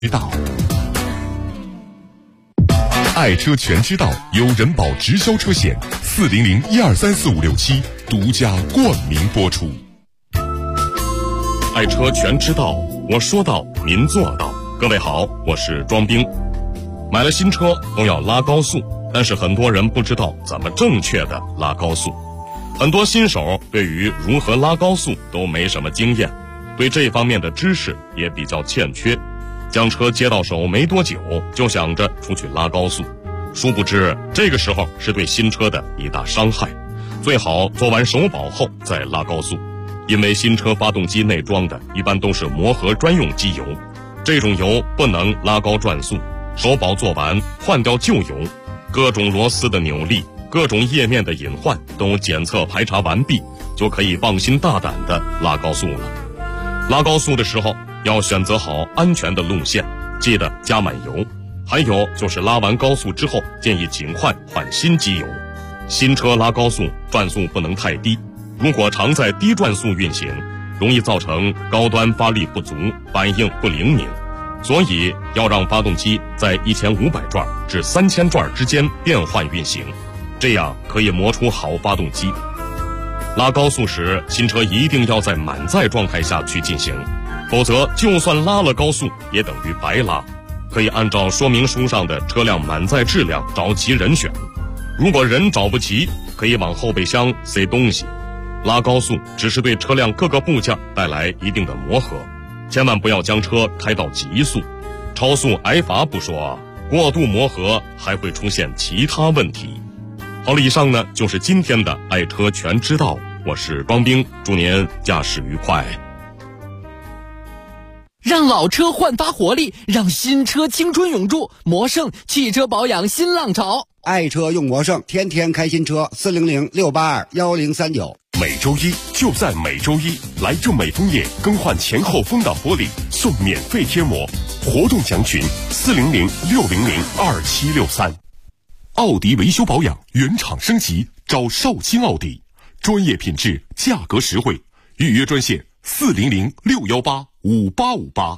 知道，爱车全知道由人保直销车险400-1234567独家冠名播出。爱车全知道，我说到您做到。各位好，我是庄兵。买了新车都要拉高速，但是很多人不知道怎么正确的拉高速。很多新手对于如何拉高速都没什么经验，对这方面的知识也比较欠缺。将车接到手没多久就想着出去拉高速，殊不知这个时候是对新车的一大伤害。最好做完首保后再拉高速，因为新车发动机内装的一般都是磨合专用机油，这种油不能拉高转速。首保做完换掉旧油，各种螺丝的扭力，各种页面的隐患都检测排查完毕，就可以放心大胆的拉高速了。拉高速的时候要选择好安全的路线，记得加满油。还有就是拉完高速之后，建议尽快换新机油。新车拉高速转速不能太低，如果常在低转速运行，容易造成高端发力不足，反应不灵敏。所以要让发动机在1500转至3000转之间变换运行，这样可以磨出好发动机。拉高速时，新车一定要在满载状态下去进行，否则就算拉了高速也等于白拉。可以按照说明书上的车辆满载质量找齐人选，如果人找不齐，可以往后备箱塞东西。拉高速只是对车辆各个部件带来一定的磨合，千万不要将车开到极速，超速挨罚不说，过度磨合还会出现其他问题。好了，以上呢就是今天的爱车全知道，我是庄兵，祝您驾驶愉快。 让老车焕发活力，让新车青春永驻。魔胜汽车保养新浪潮， 爱车用魔胜，天天开新车。400-682-1039。 每周一就在每周一，来就美枫叶更换前后风挡玻璃送免费贴膜，活动详询400-600-2763。奥迪维修保养原厂升级，找绍兴奥迪，专业品质，价格实惠，预约专线400-618-5858。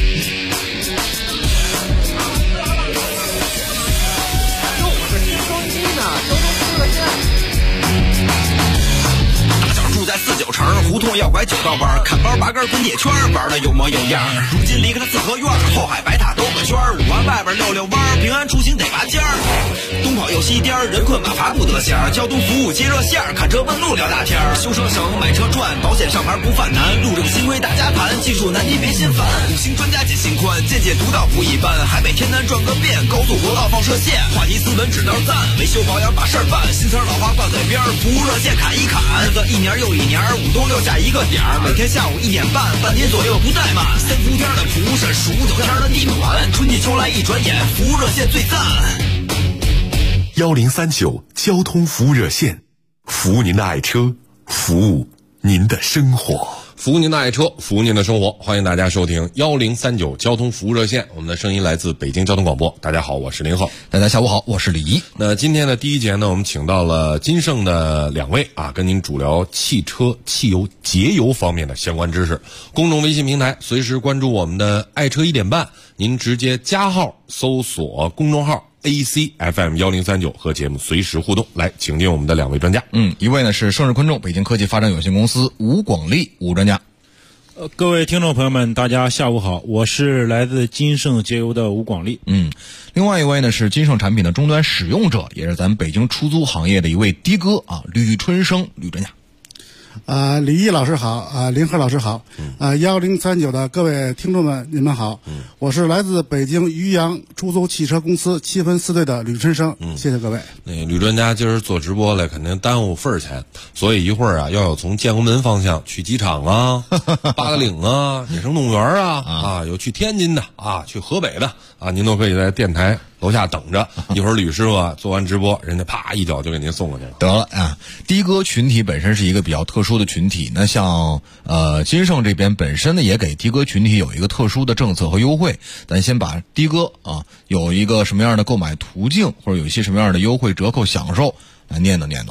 49城胡同要拐9道弯，看包8根滚铁圈，玩的有模有样。如今离开了四合院，后海白塔兜个圈，5环外边溜弯，平安出行得拔尖儿。东跑又西颠，人困马乏不得闲，交通服务接热线，看车问路聊大天。修车省，买车赚，保险上牌不犯难，路政新规大家谈，技术难题别心烦。5星专家解心宽，见解独到不一般，海北天南转个遍，高速国道放射线，话题斯文指导赞，维修保养把事儿办，新词老话挂嘴边，服务热线侃一侃，日子一年又一年，5都6下一个点儿，每天下午1点半，半天左右不怠慢。3伏天的蒲是数9天的地暖，春季秋来一转眼，服务热线最赞。 1039交通服务热线，服务您的爱车，服务您的生活。 服务您的爱车，服务您的生活，欢迎大家收听1039交通服务热线。我们的声音来自北京交通广播。大家好，我是林浩。 大家下午好，我是李怡。 那今天的第一节呢，我们请到了金盛的2位啊，跟您主聊汽车汽油节油方面的相关知识。公众微信平台随时关注我们的爱车1点半，您直接加号搜索公众号ACFM1039和节目随时互动。来，请进我们的2位专家。 一位呢是盛世昆众北京科技发展有限公司吴广利吴专家。 各位听众朋友们，大家下午好，我是来自金盛节油的吴广利。 另外一位呢是金盛产品的终端使用者，也是咱们北京出租行业的一位的哥啊，吕春生吕专家。 李毅老师好，林鹤老师好，1039的各位听众们，你们好，我是来自北京渔阳出租汽车公司7分4队的吕春生，谢谢各位。 吕专家今儿做直播了，肯定耽误份儿钱，所以一会儿啊，要有从建国门方向去机场啊、八达岭啊、野生动物园啊，有去天津的啊，去河北的啊，您都可以在电台楼下等着，一会儿吕师傅啊做完直播，人家啪一脚就给您送过去了。 得了啊，的哥群体本身是一个比较特殊的群体，那像金盛这边本身呢也给的哥群体有一个特殊的政策和优惠，咱先把的哥啊有一个什么样的购买途径或者有一些什么样的优惠折扣享受来念叨念叨。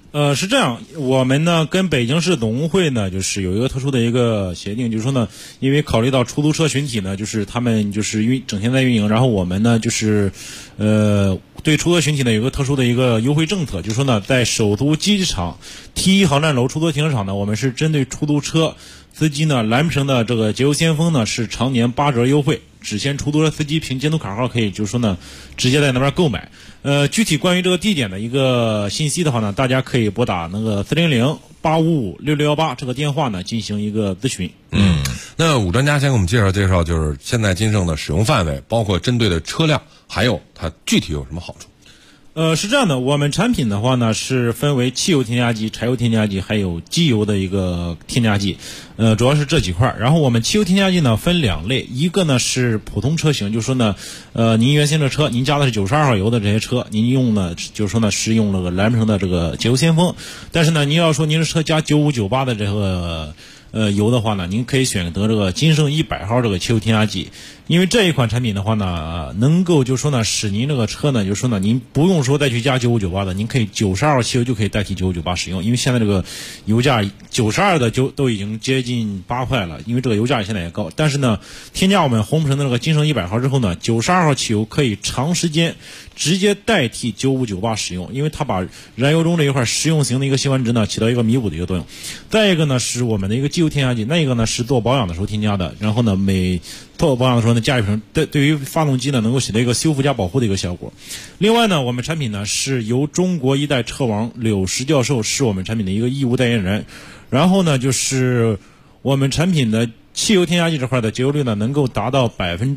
是这样，我们呢跟北京市总工会呢就是有一个特殊的一个协定，就是说呢，因为考虑到出租车群体呢，就是他们就是整天在运营，然后我们呢就是对出租车群体呢有个特殊的一个优惠政策，就是说呢，在首都机场 T1 航站楼出租车停车场呢，我们是针对出租车司机呢蓝城的这个节油先锋呢是常年8折优惠，只限出租车司机凭监督卡号可以就是说呢直接在那边购买。具体关于这个地点的一个信息的话呢，大家可以拨打那个400-855-6618这个电话呢进行一个咨询。 那武专家先给我们介绍，就是现在金盛的使用范围，包括针对的车辆，还有它具体有什么好处？ 是这样的，我们产品的话呢是分为汽油添加剂、柴油添加剂还有机油的一个添加剂，主要是这几块。然后我们汽油添加剂呢分2类，一个呢是普通车型，就是说呢，您原先的车您加的是92号油的这些车，您用呢就是说呢是用了个蓝城的这个节油先锋，但是呢您要说您的车加95、98的这个油的话呢，您可以选择这个金盛100号这个汽油添加剂。因为这一款产品的话呢，能够就是说呢，使您这个车呢，就是说呢，您不用说再去加95、98的，您可以92号汽油就可以代替95、98使用。因为现在这个油价92的就都已经接近8块了，因为这个油价现在也高。但是呢，添加我们红城的这个金盛100号之后呢，92号汽油可以长时间直接代替95、98使用，因为它把燃油中这一块实用型的一个辛烷值呢起到一个弥补的一个作用。再一个呢是我们的一个机油添加剂，那一个呢是做保养的时候添加的，然后呢做保养的时候呢，加一瓶对于发动机呢能够起到一个修复加保护的一个效果。另外呢，我们产品呢是由中国一代车王柳石教授是我们产品的一个义务代言人。然后呢，就是我们产品的汽油添加剂这块的节油率呢能够达到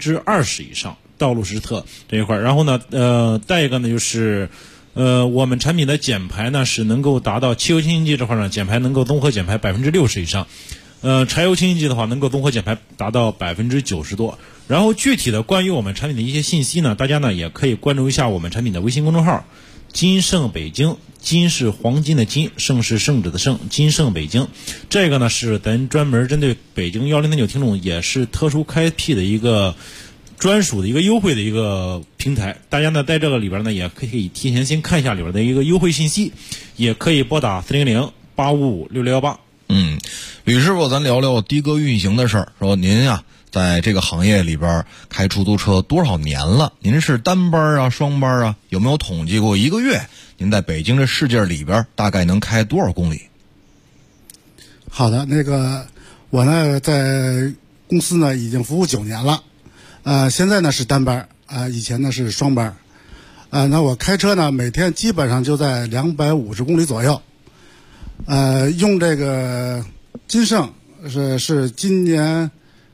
20%以上，道路实测这一块。然后呢，再一个呢就是我们产品的减排呢是能够达到汽油添加剂这块呢减排能够综合减排60%以上。柴油添加剂的话能够综合减排达到90%多。然后具体的关于我们产品的一些信息呢，大家呢也可以关注一下我们产品的微信公众号金盛北京，金是黄金的金，盛是圣旨的盛，金盛北京。这个呢是咱专门针对北京1039听众也是特殊开辟的一个专属的一个优惠的一个平台，大家呢在这个里边呢也可以提前先看一下里边的一个优惠信息，也可以拨打400-855-6618。 吕师傅，咱聊聊的哥运行的事儿。说您呀，在这个行业里边开出租车多少年了？您是单班啊、双班啊？有没有统计过一个月您在北京这市界里边大概能开多少公里？ 好的，我呢在公司呢已经服务9年了，现在呢是单班，以前呢是双班，那我开车呢每天基本上就在250公里左右，用这个金盛是今年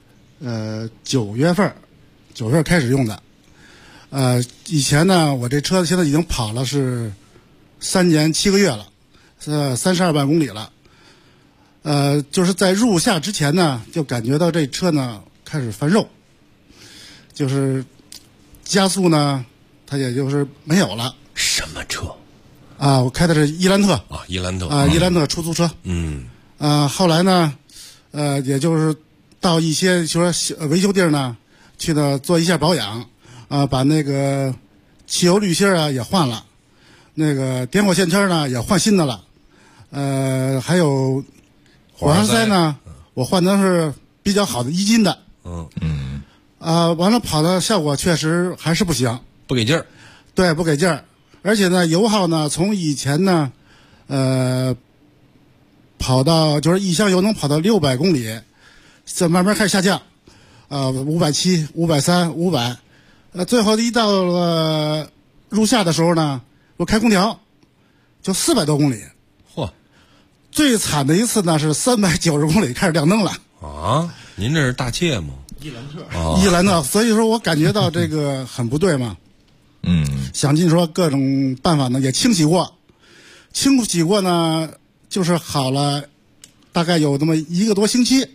9月份开始用的，以前呢我这车现在已经跑了是3年7个月了，32万公里了。就是在入夏之前呢，就感觉到这车呢开始翻肉，就是加速呢，它也就是没有了。 什么车？ 我开的是伊兰特啊，伊兰特伊兰特出租车。后来呢，也就是到一些就说维修地儿呢，去呢做一下保养，把那个汽油滤芯啊也换了，那个点火线圈呢也换新的了，还有火花塞呢，我换的是比较好的1斤的。完了跑的效果确实还是不行， 不给劲儿。 对，不给劲儿，而且呢，油耗呢从以前呢，跑到就是一箱油能跑到600公里，再慢慢开始下降，570、530、500，最后一到了入夏的时候呢，我开空调，就400多公里。 嚯！ 最惨的一次呢是390公里开始亮灯了。 啊，您这是大切吗？ 伊兰特。 哦， 伊兰特，所以说我感觉到这个很不对嘛。想尽说各种办法呢，也清洗过呢，就是好了，大概有那么1个多星期，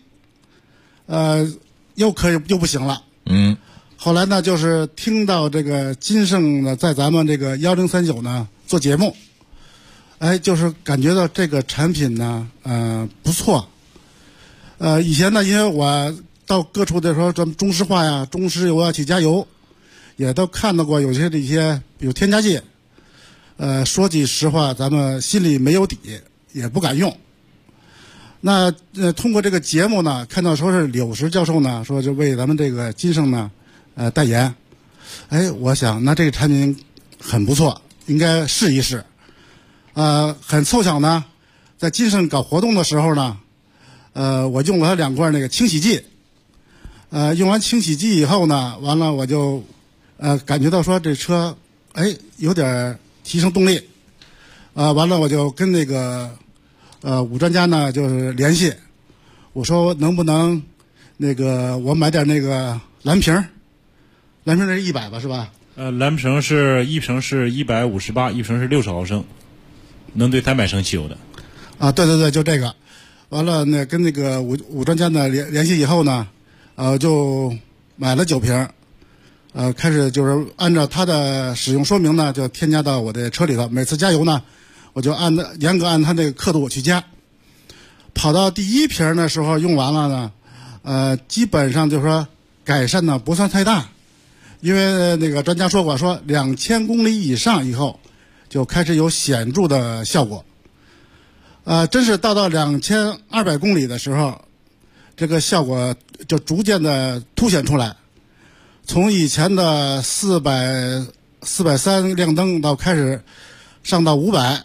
又不行了。后来呢，就是听到这个金盛呢，在咱们这个1039呢做节目，就是感觉到这个产品呢，不错。以前呢，因为我到各处的时候，咱们中石化呀、中石油啊去加油，也都看到过有些这些比如添加剂， 说句实话，咱们心里没有底，也不敢用。那通过这个节目呢，看到说是柳石教授呢说就为咱们这个金盛呢代言，我想那这个产品很不错，应该试一试。很凑巧呢，在金盛搞活动的时候呢，我用了它2罐那个清洗剂。用完清洗剂以后呢，完了我就感觉到说这车有点提升动力。完了我就跟那个武专家呢就是联系，我说能不能那个我买点那个蓝瓶那是100吧，是吧？ 蓝瓶是一瓶是158，一瓶是60毫升，能兑300升汽油的。 对，就这个。完了呢，跟那个武专家呢联系以后呢，就买了9瓶，开始就是按照他的使用说明呢，就添加到我的车里头。每次加油呢，我就严格按他这个刻度去加。跑到第1瓶的时候用完了呢，基本上就是说改善呢不算太大，因为那个专家说过，说2000公里以上以后就开始有显著的效果。真是到2200公里的时候，这个效果就逐渐的凸显出来。从以前的430亮灯到开始上到500，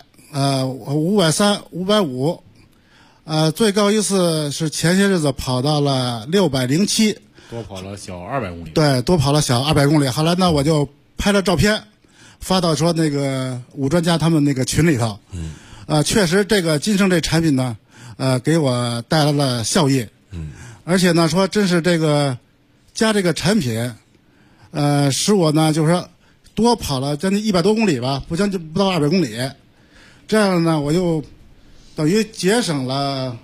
530、550，最高一次是前些日子跑到了607， 多跑了小200公里。 对，多跑了小200公里。后来呢，我就拍了照片，发到说那个武专家他们那个群里头。确实这个金盛这产品呢，给我带来了效益。而且呢，说真是这个加这个产品，使我呢就是说多跑了将近100多公里吧，不到200公里。这样呢，我就等于节省了，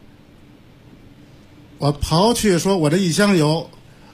我刨去说我这1箱油，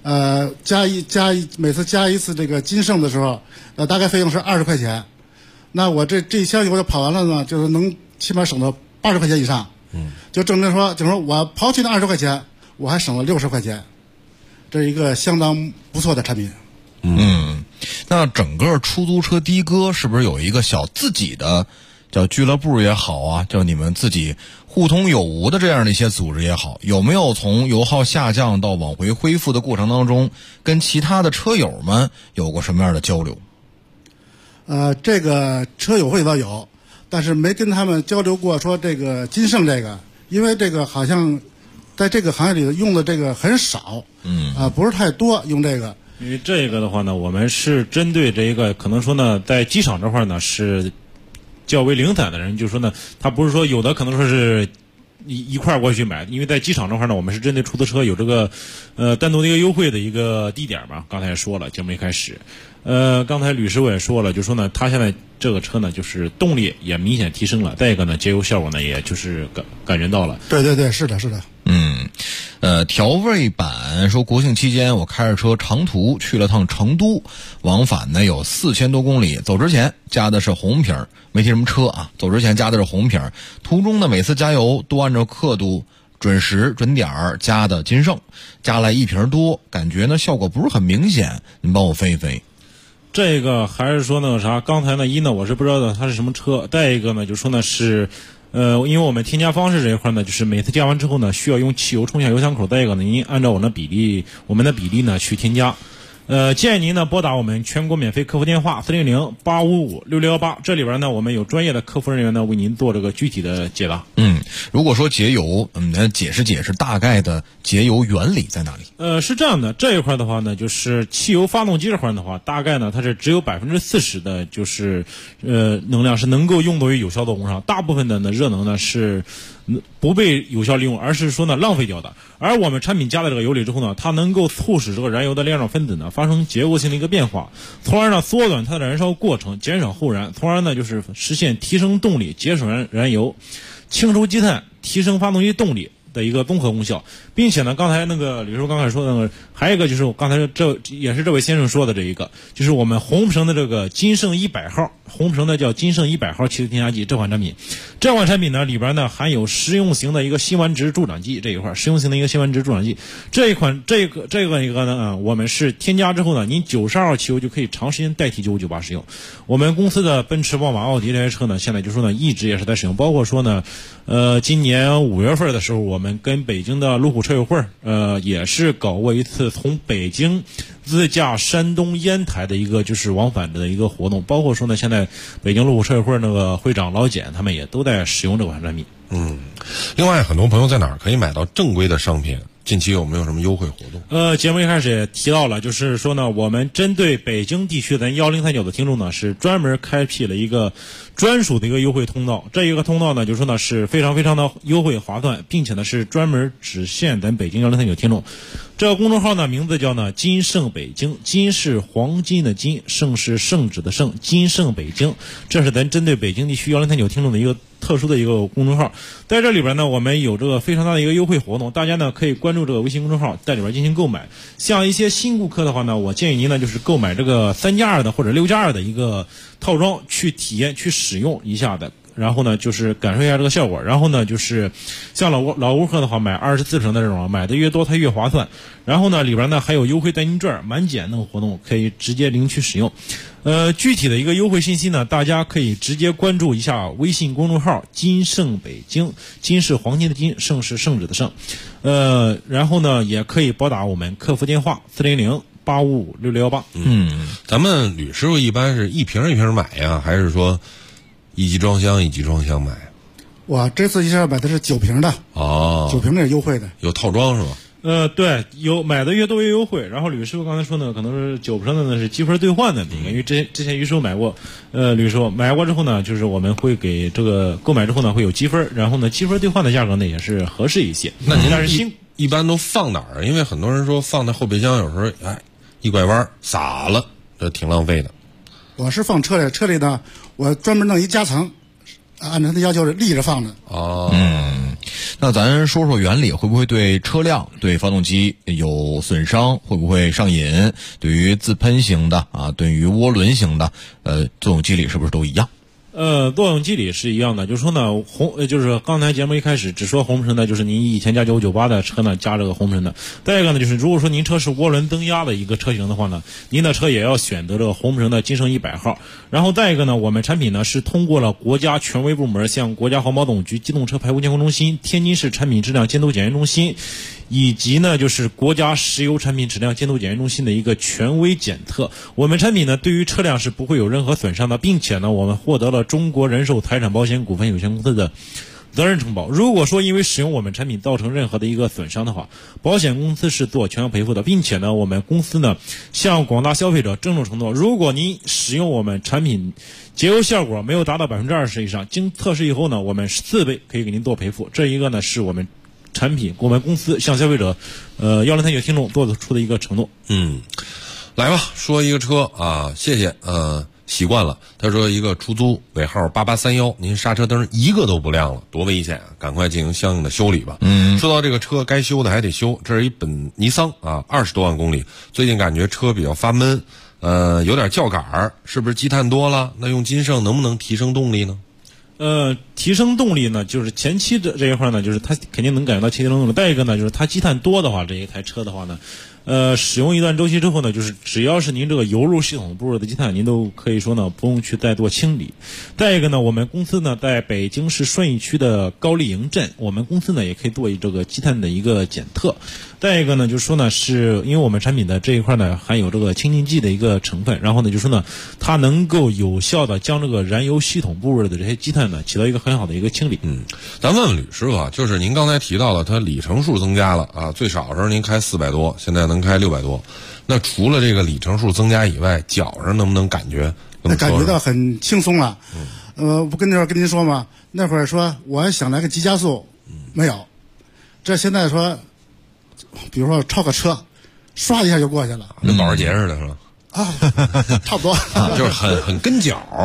每次加一次这个金盛的时候，大概费用是20块钱。那我这1箱油就跑完了呢，就是能起码省到80块钱以上。就证明说，就是说我刨去那20块钱，我还省了60块钱，这是一个相当不错的产品。 那整个出租车的哥是不是有一个小自己的叫俱乐部也好啊，叫你们自己互通有无的这样的一些组织也好，有没有从油耗下降到往回恢复的过程当中，跟其他的车友们有过什么样的交流？ 这个车友会倒有，但是没跟他们交流过说这个金盛这个，因为这个好像在这个行业里用的这个很少，不是太多用这个。 因为这个的话呢，我们是针对这一个可能说呢，在机场这块呢是较为零散的人，就是说呢，他不是说有的可能说是一块过去买，因为在机场这块呢，我们是针对出租车有这个单独的一个优惠的一个地点嘛。刚才也说了，节目一开始，刚才吕师傅也说了，就说呢，他现在这个车呢，就是动力也明显提升了，再一个呢，节油效果呢，也就是感觉到了。 对，是的。 调味版说国庆期间我开着车长途去了趟成都，往返呢有4000多公里，走之前加的是红瓶，没提什么车啊，走之前加的是红瓶，途中呢每次加油都按照刻度准时准点加的金盛，加来1瓶多，感觉呢效果不是很明显，您帮我分一分。 这个还是说那个啥，刚才呢我是不知道它是什么车，再一个呢就说呢是因为我们添加方式这一块呢，就是每次加完之后呢，需要用汽油冲下油箱口，再一个呢，您按照我们的比例呢去添加。建议您呢拨打我们全国免费客服电话400-855-6618，这里边呢我们有专业的客服人员呢为您做这个具体的解答。 如果说节油，解释大概的节油原理在哪里？ 是这样的，这一块的话呢，就是汽油发动机这块的话，大概呢它是只有40%的，就是能量是能够用作于有效作用上，大部分的呢热能呢是不被有效利用，而是说呢浪费掉的。而我们产品加在这个油里之后呢，它能够促使这个燃油的链状分子呢发生结构性的一个变化，从而呢缩短它的燃烧过程，减少后燃，从而呢就是实现提升动力、节省燃油、清除积碳、提升发动机动力的一个综合功效，并且呢，刚才那个吕叔刚才说的那个，还有一个就是我刚才这也是这位先生说的这一个，就是我们红绳的这个金盛100号，红绳的叫金盛100号汽油添加剂这款产品，这款产品呢里边呢含有食用型的一个辛烷值助长剂这一块，食用型的一个辛烷值助长剂这个呢，我们是添加之后呢，您92号汽油就可以长时间代替998使用。我们公司的奔驰、宝马、奥迪这些车呢，现在就说呢一直也是在使用，包括说呢，今年5月份的时候，我们跟北京的路虎车友会也是搞过一次从北京自驾山东烟台的一个就是往返的一个活动，包括说呢，现在北京路虎车友会那个会长老简他们也都在使用这款产品。 另外很多朋友在哪儿可以买到正规的商品？近期有没有什么优惠活动？ 节目一开始也提到了，就是说呢，我们针对北京地区的1039的听众呢，是专门开辟了一个专属的一个优惠通道。这一个通道呢，就是说呢是非常非常的优惠划算，并且呢是专门只限咱北京1039听众。这个公众号呢名字叫呢金盛北京，金是黄金的金，盛是圣旨的盛，金盛北京，这是咱针对北京地区1039听众的一个特殊的一个公众号。在这里边呢，我们有这个非常大的一个优惠活动，大家呢可以关注这个微信公众号，在里边进行购买。像一些新顾客的话呢，我建议您呢就是购买这个3+2的或者6+2的一个套装去体验去使用一下的，然后呢就是感受一下这个效果。然后呢就是像老顾客的话，买24%的这种，买的越多它越划算。然后呢里边呢还有优惠代金券、满减那个活动，可以直接领取使用。具体的一个优惠信息呢，大家可以直接关注一下微信公众号金盛北京，金是黄金的金，盛是圣旨的盛。然后呢也可以拨打我们客服电话400-855-6618。 咱们吕师傅一般是一瓶一瓶买呀，还是说一级装箱一级装箱买？ 我这次一下买的是9瓶的，9瓶的优惠的， 有套装是吧？ 对，有买的越多越优惠。然后吕师傅刚才说呢，可能是9%的呢是积分兑换的那个，因为之前于师傅买过，吕师傅买过之后呢，就是我们会给这个购买之后呢会有积分，然后呢积分兑换的价格呢也是合适一些。 那您一般都放哪儿？因为很多人说放在后备箱，有时候一拐弯洒了，这挺浪费的。 我是放车里，车里呢我专门弄一夹层，按照他的要求是立着放的。 那咱说说原理，会不会对车辆、对发动机有损伤？会不会上瘾？对于自喷型的对于涡轮型的，作用机理是不是都一样？ 作用机理是一样的，就是说呢，就是刚才节目一开始只说红绳的，就是您以前加998的车呢加这个红绳的。再一个呢，就是如果说您车是涡轮增压的一个车型的话呢，您的车也要选择这个红绳的金盛100号。然后再一个呢，我们产品呢是通过了国家权威部门，像国家环保总局机动车排污监控中心、天津市产品质量监督检验中心，以及呢就是国家石油产品质量监督检验中心的一个权威检测。我们产品呢对于车辆是不会有任何损伤的，并且呢我们获得了中国人寿财产保险股份有限公司的责任承保。如果说因为使用我们产品造成任何的一个损伤的话，保险公司是做全额赔付的，并且呢我们公司呢向广大消费者郑重承诺，如果您使用我们产品节油效果没有达到20%以上，经测试以后呢，我们4倍可以给您做赔付。这一个呢是我们产品我们公司向消费者1039听众做出的一个承诺。 来吧，说一个车谢谢习惯了。他说一个出租尾号8831，您刹车灯一个都不亮了，多危险啊！赶快进行相应的修理吧。说到这个车该修的还得修，这是一本尼桑20多万公里，最近感觉车比较发闷，有点叫杆儿，是不是积碳多了？那用金盛能不能提升动力呢？ 提升动力呢，就是前期的这一块呢，就是它肯定能感觉到提升动力。再一个呢，就是它积碳多的话，这一台车的话呢，使用一段周期之后呢，就是只要是您这个油路系统部的积碳，您都可以说呢不用去再做清理。再一个呢，我们公司呢在北京市顺义区的高丽营镇，我们公司呢也可以做这个积碳的一个检测。再一个呢，就是说呢，是因为我们产品的这一块呢含有这个清净剂的一个成分，然后呢，就是说呢，它能够有效的将这个燃油系统部位的这些积碳呢起到一个很好的一个清理。 咱问问吕师傅就是您刚才提到了它里程数增加了最少的时候您开400多，现在能开600多。那除了这个里程数增加以外，脚上能不能感觉？ 感觉到很轻松了。不跟您说嘛，那会儿说我想来个急加速，没有。这现在说，比如说超个车，刷一下就过去了， 跟保时捷似的是吧？ 差不多。 就是很跟脚。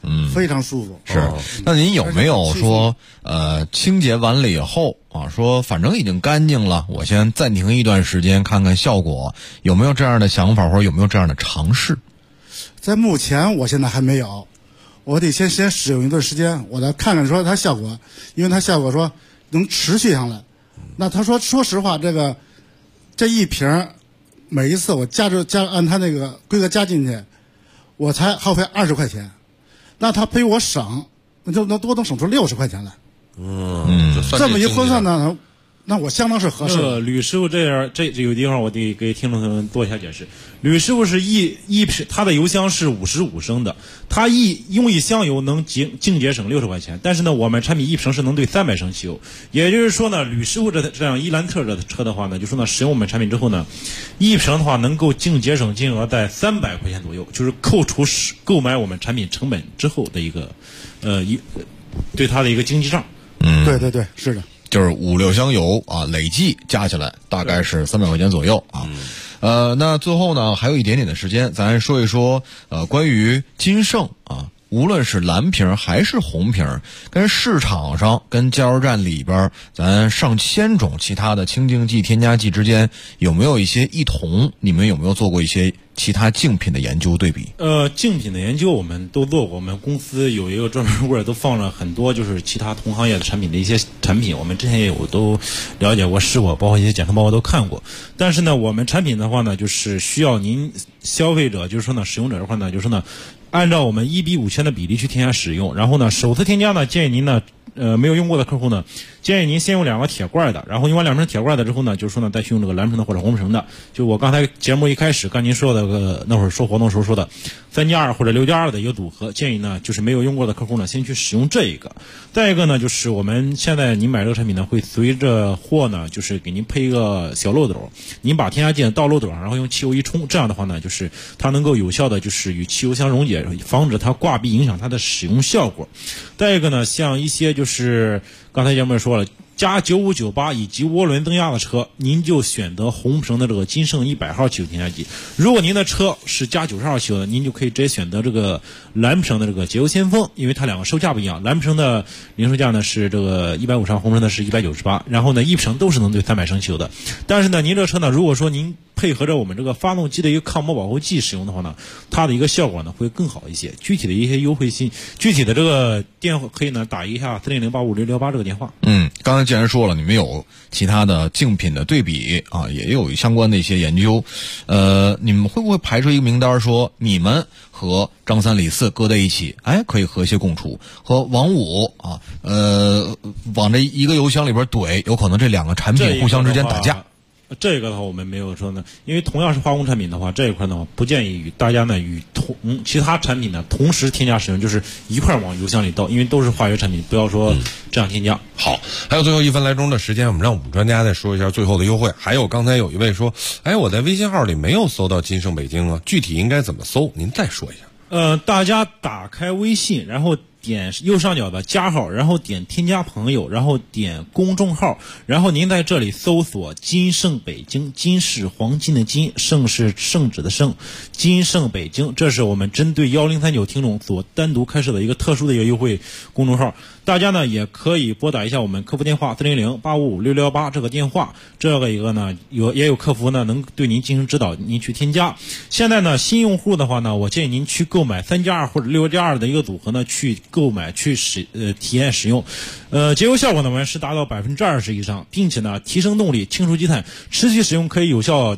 非常舒服。 是，那您有没有说清洁完了以后啊，说反正已经干净了，我先暂停一段时间看看效果，有没有这样的想法或者有没有这样的尝试？ 在目前我现在还没有，我得先使用一段时间，我再看看说它效果，因为它效果说能持续上来。那他说实话，这一瓶每一次我加按他那个规格加进去，我才耗费20块钱，那他陪我省，那就多能省出60块钱来。这么一换算呢，那我相当是合适的。 吕师傅这有地方我得给听众朋友做一下解释。吕师傅是一瓶，他的油箱是55升的，他用一箱油能净节省60块钱，但是呢，我们产品一瓶是能兑300升汽油，也就是说呢，吕师傅这样伊兰特的车的话呢，就说呢，使用我们产品之后呢，一瓶的话能够净节省金额在300块钱左右，就是扣除购买我们产品成本之后的一个对它的一个经济账。 对，是的。 就是5、6箱油啊，累计加起来大概是300块钱左右啊。那最后呢，还有一点点的时间，咱说一说关于金盛啊，无论是蓝瓶还是红瓶，跟市场上跟加油站里边咱上千种其他的清净剂、添加剂之间有没有一些异同？你们有没有做过一些其他竞品的研究对比？ 竞品的研究我们都做过，我们公司有一个专门柜，都放了很多就是其他同行业的产品的一些产品，我们之前也有都了解过、试过，包括一些检测报告都看过。但是呢，我们产品的话呢，就是需要您消费者，就是说呢，使用者的话呢，就是呢，按照我们1:5000的比例去添加使用。然后呢，首次添加呢，建议您呢，没有用过的客户呢，建议您先用2个铁罐的，然后用完2瓶铁罐的之后呢，就是说呢，再去用这个蓝瓶的或者红瓶的。就我刚才节目一开始跟您说的那会儿说活动时候说的3+2或者6+2的一个组合，建议呢就是没有用过的客户呢先去使用这一个。再一个呢，就是我们现在您买这个产品呢，会随着货呢，就是给您配一个小漏斗，您把添加剂倒漏斗上，然后用汽油一冲，这样的话呢，就是它能够有效的就是与汽油相溶解，防止它挂壁影响它的使用效果。再一个呢，像一些就是刚才节目也说了，加9598以及涡轮增压的车，您就选择红瓶的这个金盛100号汽油添加剂。如果您的车是加90号汽油的，您就可以直接选择这个蓝瓶的这个节油先锋，因为它两个售价不一样，蓝瓶的零售价呢是这个150号，红瓶的是198，然后呢一瓶都是能兑300升汽油的。但是呢，您这车呢，如果说您配合着我们这个发动机的一个抗磨保护剂使用的话呢，它的一个效果呢会更好一些。具体的一些优惠信，具体的这个电话可以呢打一下400856668这个电话。 刚才既然说了，你们有其他的竞品的对比啊，也有相关的一些研究，你们会不会排出一个名单，说你们和张三李四搁在一起，可以和谐共处，和王五啊，往这一个油箱里边怼，有可能这两个产品互相之间打架。 这个的话我们没有说呢，因为同样是化工产品的话，这一块呢不建议与大家呢与其他产品呢同时添加使用，就是一块往油箱里倒，因为都是化学产品，不要说这样添加。 好，还有最后1分来钟的时间，我们让我们专家再说一下最后的优惠。还有刚才有一位说，我在微信号里没有搜到金盛北京啊，具体应该怎么搜？您再说一下。 大家打开微信，然后点右上角的加号，然后点添加朋友，然后点公众号，然后您在这里搜索金盛北京，金是黄金的金，盛是圣旨的盛，金盛北京，这是我们针对1039听众所单独开设的一个特殊的一个优惠公众号。大家呢也可以拨打一下我们客服电话400855618这个电话，这个一个呢也有客服呢能对您进行指导，您去添加。现在呢新用户的话呢，我建议您去购买3+2或者6+2的一个组合呢，去购买去体验使用。节油效果呢我们是达到20%以上，并且呢提升动力，清除积碳，持续使用可以有效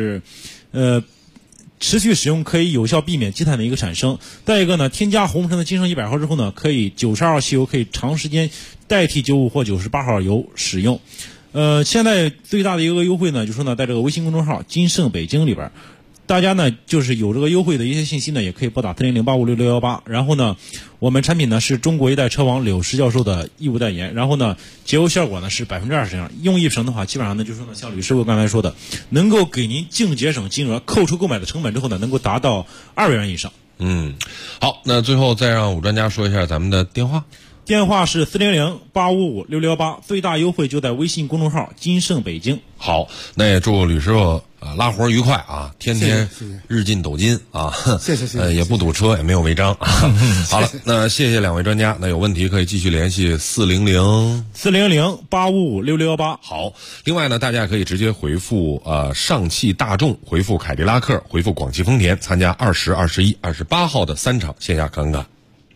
持续使用可以有效避免积碳的一个产生。再一个呢，添加红瓶的金盛100号之后呢，可以92号汽油可以长时间代替95或98号油使用。现在最大的一个优惠呢，就是说呢，在这个微信公众号金盛北京里边，大家呢就是有这个优惠的一些信息呢，也可以拨打400856618。然后呢，我们产品呢是中国一代车王柳石教授的义务代言。然后呢，节油效果呢是20%以上。用一瓶的话，基本上呢就是说呢，像吕师傅刚才说的，能够给您净节省金额，扣除购买的成本之后呢，能够达到200元以上。 好，那最后再让武专家说一下咱们的电话。 电话是400855668，最大优惠就在微信公众号金盛北京。 好，那也祝吕师傅拉活愉快啊，天天日进斗金啊， 谢谢， 也不堵车，也没有违章。好了，那谢谢两位专家，那有问题可以继续联系 400-855-668。 好，另外呢，大家可以直接回复上汽大众，回复凯迪拉克，回复广汽丰田，参加20、21、28号的3场线下看看。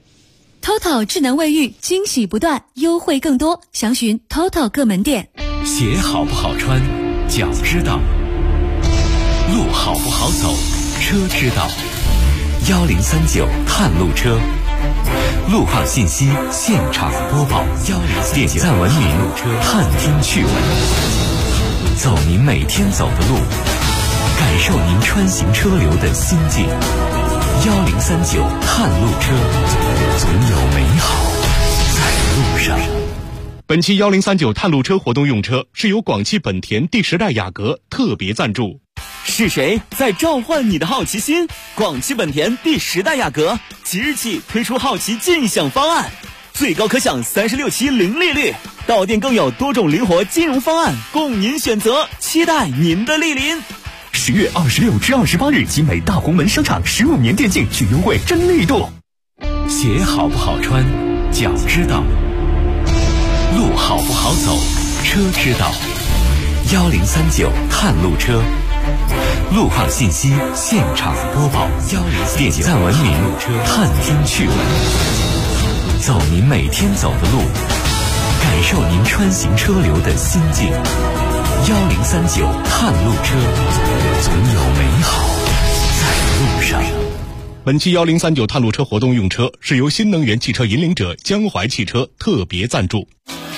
TOTO 智能卫浴，惊喜不断，优惠更多，详询 TOTO 各门店。 鞋好不好穿，脚知道；路好不好走，车知道。1039探路车，路况信息现场播报。点赞文明，探听趣闻，走您每天走的路，感受您穿行车流的心境。1039探路车，总有美好在路上。 本期1039探路车活动用车是由广汽本田第10代雅阁特别赞助。 是谁在召唤你的好奇心？广汽本田第10代雅阁即日起推出好奇尽享方案，最高可享36期零利率，到店更有多种灵活金融方案供您选择，期待您的莅临。 10月26至28日，集美大红门商场15年电竞巨优惠真力度。鞋好不好穿，脚知道；路好不好走，车知道。1039探路车，路况信息现场播报。点赞文明，探听趣闻，走您每天走的路，感受您穿行车流的心境。1039探路车，总有美好在路上。 本期1039探路车活动用车是由新能源汽车引领者江淮汽车特别赞助。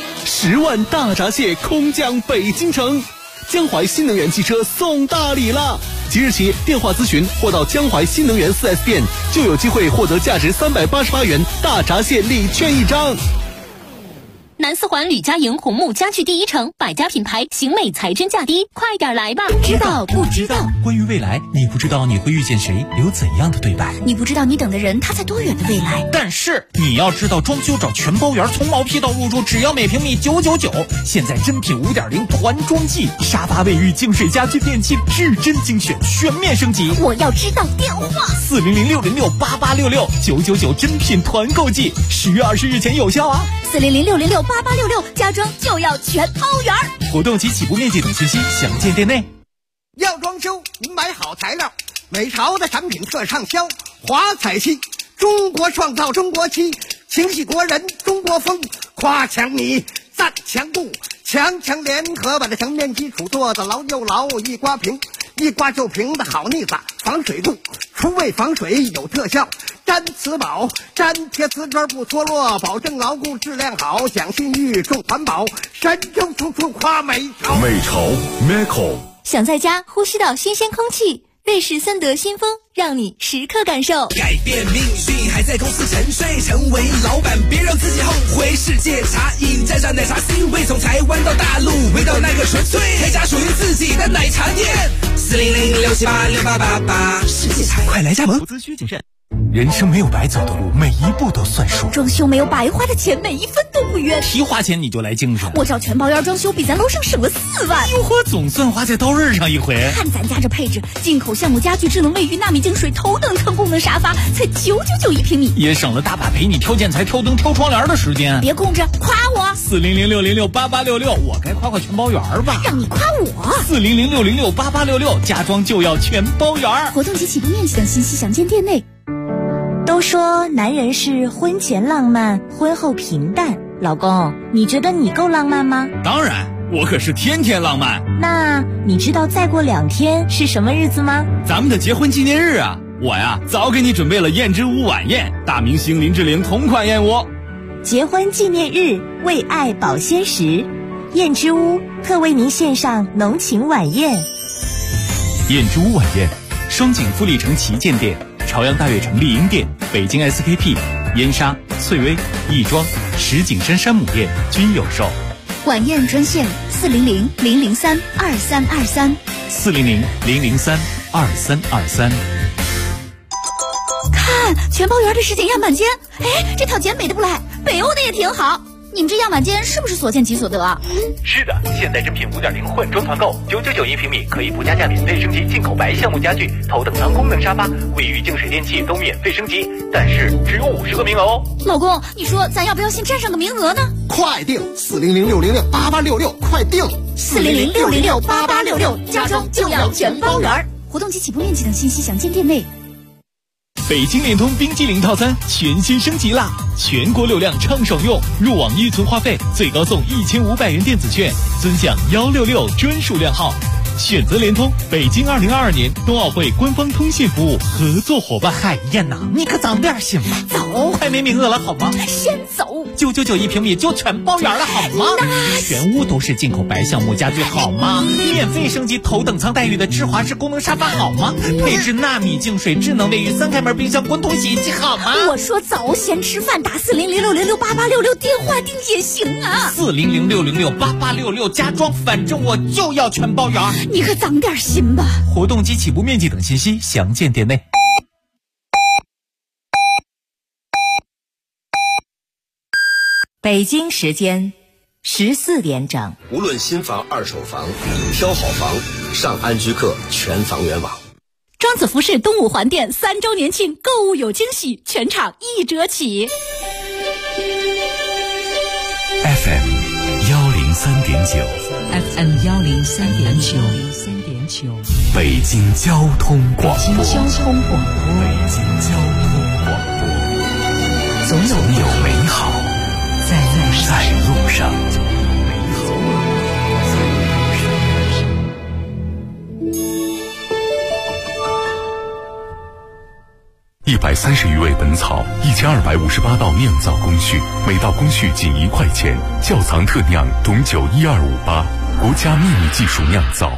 10万大闸蟹空降北京城，江淮新能源汽车送大礼了！即日起电话咨询或到江淮新能源 4S 店，就有机会获得价值388元大闸蟹礼券1张。 南四环吕家营红木家具第一城，百家品牌，型美才真价低，快点来吧！ 知道不知道？ 关于未来，你不知道你会遇见谁，有怎样的对白？ 你不知道你等的人他在多远的未来？ 但是你要知道，装修找全包园，从毛坯到入住，只要每平米999。现在真品5.0团装季，沙发、卫浴、净水、家居电器，至臻精选，全面升级。 我要知道电话 ：400-606-8866，999真品团购季，10月20日前有效啊 ！400-606-8866，家装就要全包圆。 活动及起步面积等信息详见店内。 要装修，您买好材料，美潮的产品特畅销。华彩漆，中国创造中国漆，情系国人中国风。夸墙泥，赞墙布，强联合把这墙面基础做得牢又牢，一刮平，一刮就平的好腻子，防水度，除味防水有特效。粘瓷宝，粘贴瓷砖不脱落，保证牢固质量好，讲信誉重环保，神州处处夸美潮。 美潮 Meco。 想在家呼吸到新鲜空气，瑞士森德新风让你时刻感受。 改变命运还在公司沉睡，成为老板别让自己后悔。世界茶饮蘸上奶茶 C 味，从台湾到大陆，味道那个纯粹，开家属于自己的奶茶店。400-678-6888，世界茶快来加盟。 投资需谨慎。 人生没有白走的路，每一步都算数。 装修没有白花的钱，每一分都不冤。 提花钱你就来精神， 我找全包院装修比咱楼上省了4万。 哟呵，总算花在刀刃上一回。 看咱家这配置，进口橡木家具、智能卫浴、纳米净水、头等舱功能沙发，才999一平米， 也省了大把陪你挑建材、挑灯、挑窗帘的时间。 别空着，夸我。 400-606-8866，我该夸全包园吧？ 让你夸我。 400-606-8866，家装就要全包园。 活动及起步面积等信息详见店内。 都说男人是婚前浪漫，婚后平淡。老公，你觉得你够浪漫吗？ 当然，我可是天天浪漫。 那你知道再过2天是什么日子吗？ 咱们的结婚纪念日啊！我呀，早给你准备了燕之屋晚宴，大明星林志玲同款燕窝。 结婚纪念日，为爱保鲜时，燕之屋特为您献上浓情晚宴。 燕之屋晚宴，双井富力城旗舰店、朝阳大悦城丽婴店、北京 SKP、燕莎、翠微、亦庄、石景山山姆店均有售。 晚宴专线400-003-2323 400-003-2323。 看全包圆的实景样板间，哎，这套简美的不赖，北欧的也挺好。 你们这样板间是不是所见即所得啊？ 是的，现在正品 5.0 混装团购，999平米可以不加价免费升级进口白橡木家具、头等舱功能沙发、卫浴净水电器都免费升级，但是只有50个名额哦。 老公，你说咱要不要先占上个名额呢？ 快订400-606-8866，快订 400-606-8866，家装就要全包圆。活动及起步面积等信息详见店内。 北京联通冰激凌套餐全新升级啦！全国流量畅爽用，入网预存话费最高送1500元电子券，尊享166专属量号。选择联通，北京2022年冬奥会官方通信服务合作伙伴。 海燕呐，你可长点心吧！ 走， 快没名额了好吗？ 先走。 999平米就全包圆了好吗？全屋都是进口白橡木家具好吗？免费升级头等舱待遇的智华式功能沙发好吗？配置纳米净水智能卫浴3开门冰箱滚筒洗衣机好吗？ 我说走，先吃饭，打400-606-8866电话订也行啊。 400-606-8866家装，反正我就要全包圆。 你可长点心吧。 活动及起步面积等信息详见店内。 北京时间14点整。 无论新房、二手房，挑好房，上安居客全房源网。 庄子服饰东五环店3周年庆，购物有惊喜，全场1折起。 FM 103.9 FM 103.9 北京交通广播。 北京交通广播， 总有美好在路上。130余味本草，1258道酿造工序，每道工序仅1块钱。窖藏特酿董酒12588，国家秘密技术酿造。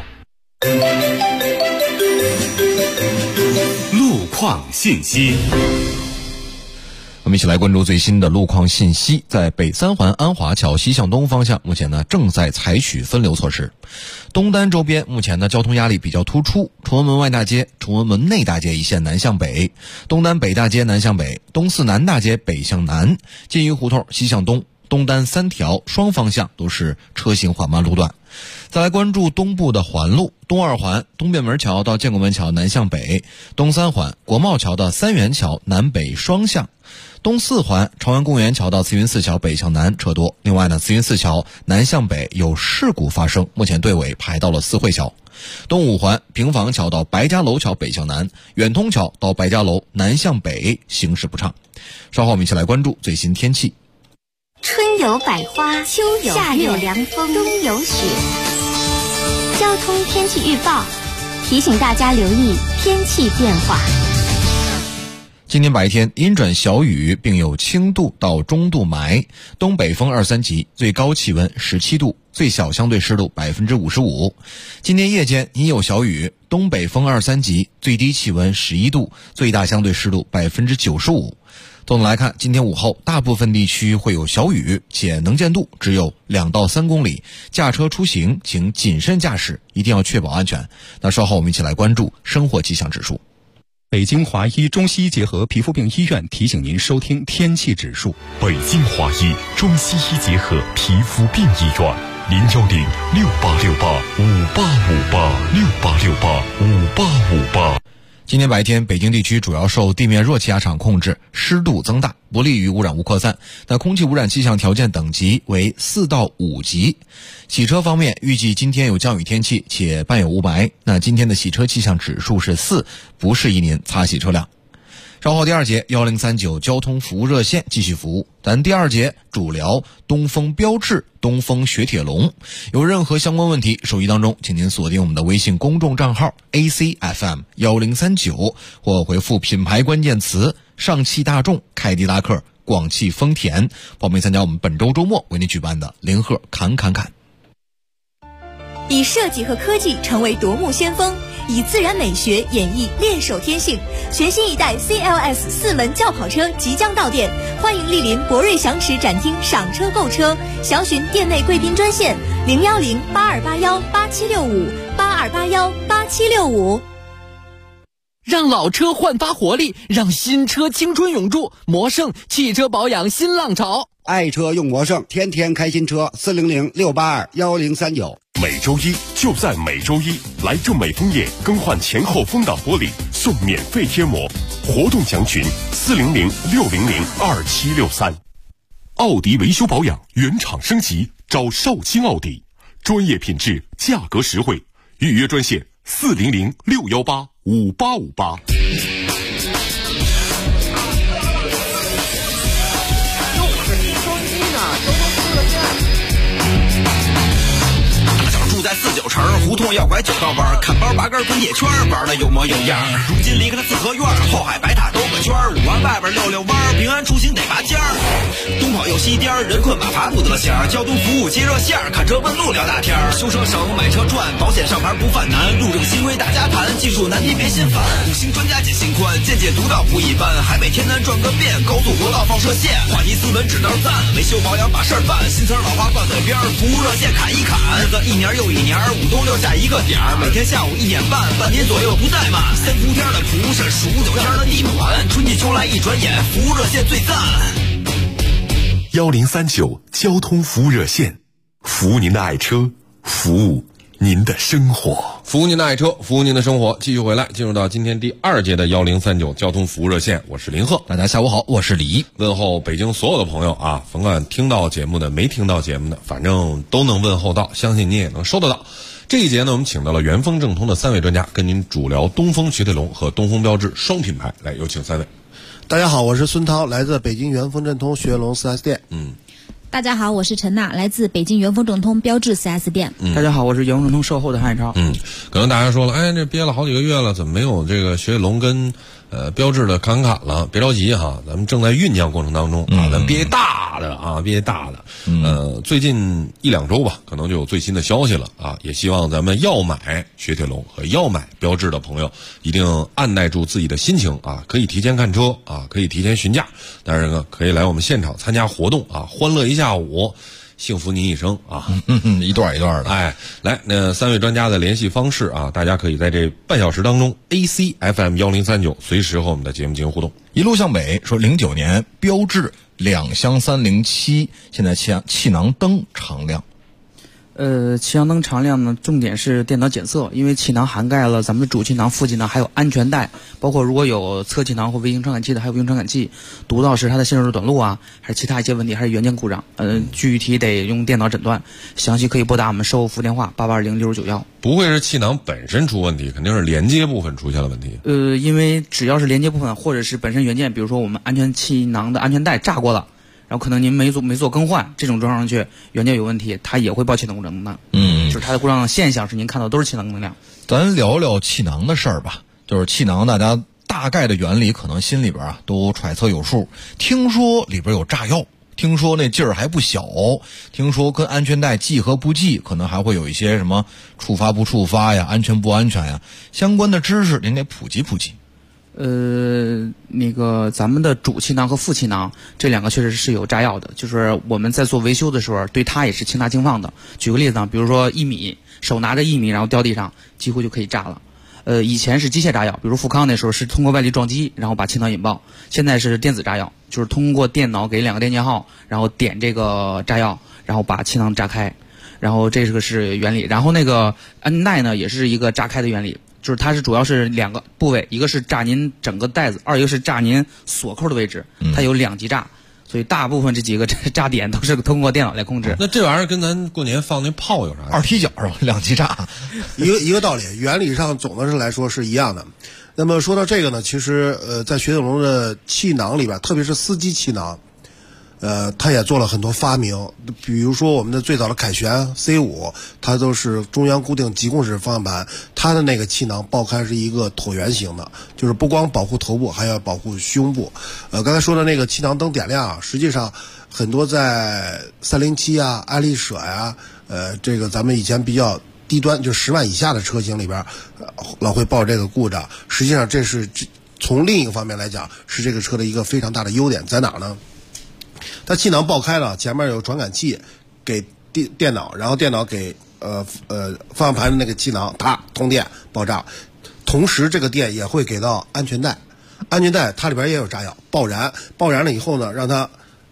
路况信息。 我们一起来关注最新的路况信息。在北三环安华桥西向东方向，目前呢正在采取分流措施。东单周边目前呢交通压力比较突出，崇文门外大街、崇文门内大街一线南向北，东单北大街南向北，东四南大街北向南，金鱼胡同西向东，东单3条双方向都是车行缓慢路段。再来关注东部的环路，东二环东便门桥到建国门桥南向北，东三环国贸桥到三元桥南北双向，东四环朝阳公园桥到慈云寺桥北向南车多。另外呢，慈云寺桥南向北有事故发生，目前队尾排到了四惠桥。东五环平房桥到白家楼桥北向南，远通桥到白家楼南向北行驶不畅。稍后我们一起来关注最新天气。 春有百花，秋有夏有凉风，冬有雪。交通天气预报提醒大家留意天气变化。 今天白天阴转小雨，并有轻度到中度霾，东北风2、3级，最高气温17度，最小相对湿度55%。今天夜间阴有小雨，东北风2、3级，最低气温11度，最大相对湿度95%。总的来看，今天午后大部分地区会有小雨，且能见度只有2到3公里，驾车出行请谨慎驾驶，一定要确保安全。那稍后我们一起来关注生活气象指数。 北京华医中西医结合皮肤病医院提醒您收听天气指数。 北京华医中西医结合皮肤病医院，010-6868-5858，6868-5858。 今天白天，北京地区主要受地面弱气压场控制，湿度增大，不利于污染物扩散。那空气污染气象条件等级为4到5级。洗车方面，预计今天有降雨天气，且伴有雾霾。那今天的洗车气象指数是4，不适宜您擦洗车辆。稍后第2节1039交通服务热线继续服务。咱第2节主聊东风标致、东风雪铁龙。有任何相关问题，手机当中请您锁定我们的微信公众账号 ACFM 1039，或回复品牌关键词上汽大众、凯迪拉克、广汽丰田，报名参加我们本周周末为您举办的联合侃。 以设计和科技成为夺目先锋，以自然美学演绎练手天性。全新一代 CLS 4门轿跑车即将到店，欢迎莅临博瑞祥驰展厅赏车购车，详询店内贵宾专线010-8281-8765，8281-8765。 让老车焕发活力，让新车青春永驻。魔盛汽车保养新浪潮。 爱车用魔圣，天天开新车，400-682-1039。 每周一就在每周一，来正美枫叶更换前后风挡玻璃送免费贴膜，活动详询400-600-2763。奥迪维修保养原厂升级，找少卿奥迪，专业品质，价格实惠，预约专线400-618-5858。 住在49城，胡同要拐9道弯，看包拔根滚铁圈，玩的有模有样。如今离开了四合院，后海白塔兜个圈，5环外边溜溜弯，平安出行得拔尖儿。东跑右西颠，人困马乏不得闲，交通服务接热线，看车问路聊大天，修车省买车赚，保险上牌不犯难，路政新规大家谈，技术难题别心烦。5星专家解心宽，见解独到不一般，海北天南转个遍，高速国道放射线，话题斯文指道赞，维修保养把事儿办，新词老话挂嘴边，服务热线砍一砍，日子一年又一年，5冬6夏一个点儿，每天下午1点半，半年左右不怠慢。3伏天的蒲是数9天的地暖，春季秋来一转眼，服务热线最赞。 1039交通服务热线，服务您的爱车，服务您的生活， 服务您的爱车，服务您的生活。继续回来，进入到今天第2节的1039交通服务热线，我是林鹤。 大家下午好，我是李。 问候北京所有的朋友啊，甭管听到节目的没听到节目的，反正都能问候到，相信您也能收得到。这一节呢，我们请到了元丰正通的3位专家，跟您主聊东风雪铁龙和东风标致双品牌。来，有请3位。 大家好，我是孙涛，来自北京元丰正通雪铁龙 4S 店。 大家好，我是陈娜，来自北京元丰正通标致 4S 店。 大家好，我是元丰正通售后的韩超。 可能大家说了，哎，这憋了好几个月了，怎么没有这个雪铁龙跟标致的侃了？别着急哈，咱们正在酝酿过程当中啊，咱憋大的啊，憋大的。最近1、2周吧，可能就有最新的消息了啊，也希望咱们要买雪铁龙和要买标致的朋友，一定按耐住自己的心情啊，可以提前看车啊，可以提前询价，当然呢，可以来我们现场参加活动啊，欢乐一下午。幸福您一生啊！ 一段一段的。 哎，来，那3位专家的联系方式啊，大家可以在这半小时当中 AC FM 1039随时和我们的节目进行互动。 一路向北说，09年标致2厢307，现在气囊灯常亮。 气囊灯常亮呢，重点是电脑检测，因为气囊涵盖了咱们的主气囊、副气囊，还有安全带，包括如果有侧气囊或微型传感器的，还有微型传感器，读到是它的线路短路啊，还是其他一些问题，还是元件故障，具体得用电脑诊断，详细可以拨打我们售后服务电话88206991。 不会是气囊本身出问题，肯定是连接部分出现了问题。 因为只要是连接部分或者是本身元件，比如说我们安全气囊的安全带炸过了。然后可能您没做更换，这种装上去元件有问题，它也会报气囊故障灯的。就是它的故障现象是您看到都是气囊灯亮。 咱聊聊气囊的事儿吧，就是气囊大家大概的原理可能心里边啊都揣测有数。听说里边有炸药，听说那劲儿还不小，听说跟安全带系和不系可能还会有一些什么触发不触发呀，安全不安全呀，相关的知识您得普及普及。 咱们的主气囊和副气囊这2个确实是有炸药的，就是我们在做维修的时候对它也是轻拿轻放的。举个例子呢，比如说1米，手拿着1米然后掉地上，几乎就可以炸了。以前是机械炸药，比如富康那时候是通过外力撞击然后把气囊引爆，现在是电子炸药，就是通过电脑给2个电键号，然后点这个炸药，然后把气囊炸开，然后这个是原理。然后那个安全带呢也是一个炸开的原理，就是它是主要是2个部位，一个是炸您整个带子，一个是炸您锁扣的位置，它有2级炸，所以大部分这几个炸点都是通过电脑来控制。 那这玩意儿跟咱过年放那炮有啥 ？2踢脚是吧？2级炸， 一个道理，原理上总的上来说是一样的。那么说到这个呢，其实在雪铁龙的气囊里边，特别是司机气囊。它也做了很多发明，比如说我们的最早的凯旋 C5， 它都是中央固定极控式方向盘，它的那个气囊爆开是一个椭圆形的，就是不光保护头部，还要保护胸部。刚才说的那个气囊灯点亮啊，实际上很多在307啊、爱丽舍呀，这个咱们以前比较低端，就10万以下的车型里边，老会报这个故障。实际上这是从另一个方面来讲，是这个车的一个非常大的优点，在哪呢？它气囊爆开了，前面有传感器给电脑，然后电脑给方向盘的那个气囊，它通电爆炸，同时这个电也会给到安全带，安全带它里边也有炸药，爆燃了以后呢，让它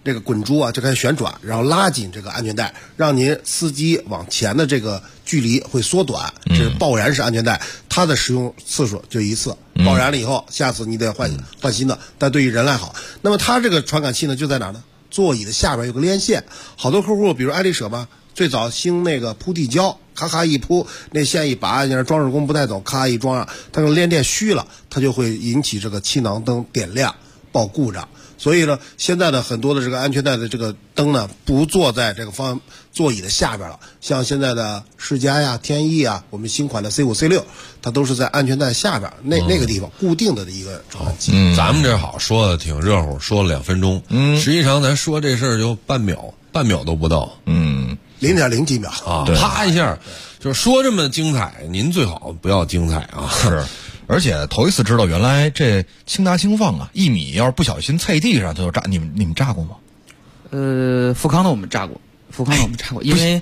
这个滚珠啊就开始旋转，然后拉紧这个安全带，让您司机往前的这个距离会缩短。这是爆燃式安全带，它的使用次数就一次，爆燃了以后，下次你得换新的。但对于人来好，那么它这个传感器呢就在哪儿呢？座椅的下边有个连线，好多客户比如爱丽舍吧，最早兴那个铺地胶，咔咔一铺，那线一拔，你装饰工不带走，咔一装上，它这个连电虚了，它就会引起这个气囊灯点亮报故障。所以呢，现在的很多的这个安全带的这个灯呢，不坐在这个座椅的下边了。像现在的世嘉呀、天翼啊，我们新款的 C5、C6， 它都是在安全带下边那个地方固定的一个传感器。 咱们这好说的挺热乎，说了2分钟，实际上咱说这事儿就半秒都不到 ，0.0几秒啊，啪一下，就是说这么精彩，您最好不要精彩啊。 是。而且头一次知道，原来这轻拿轻放啊，1米要是不小心踩地上，它就炸。你们炸过吗？ 富康的我们炸过，因为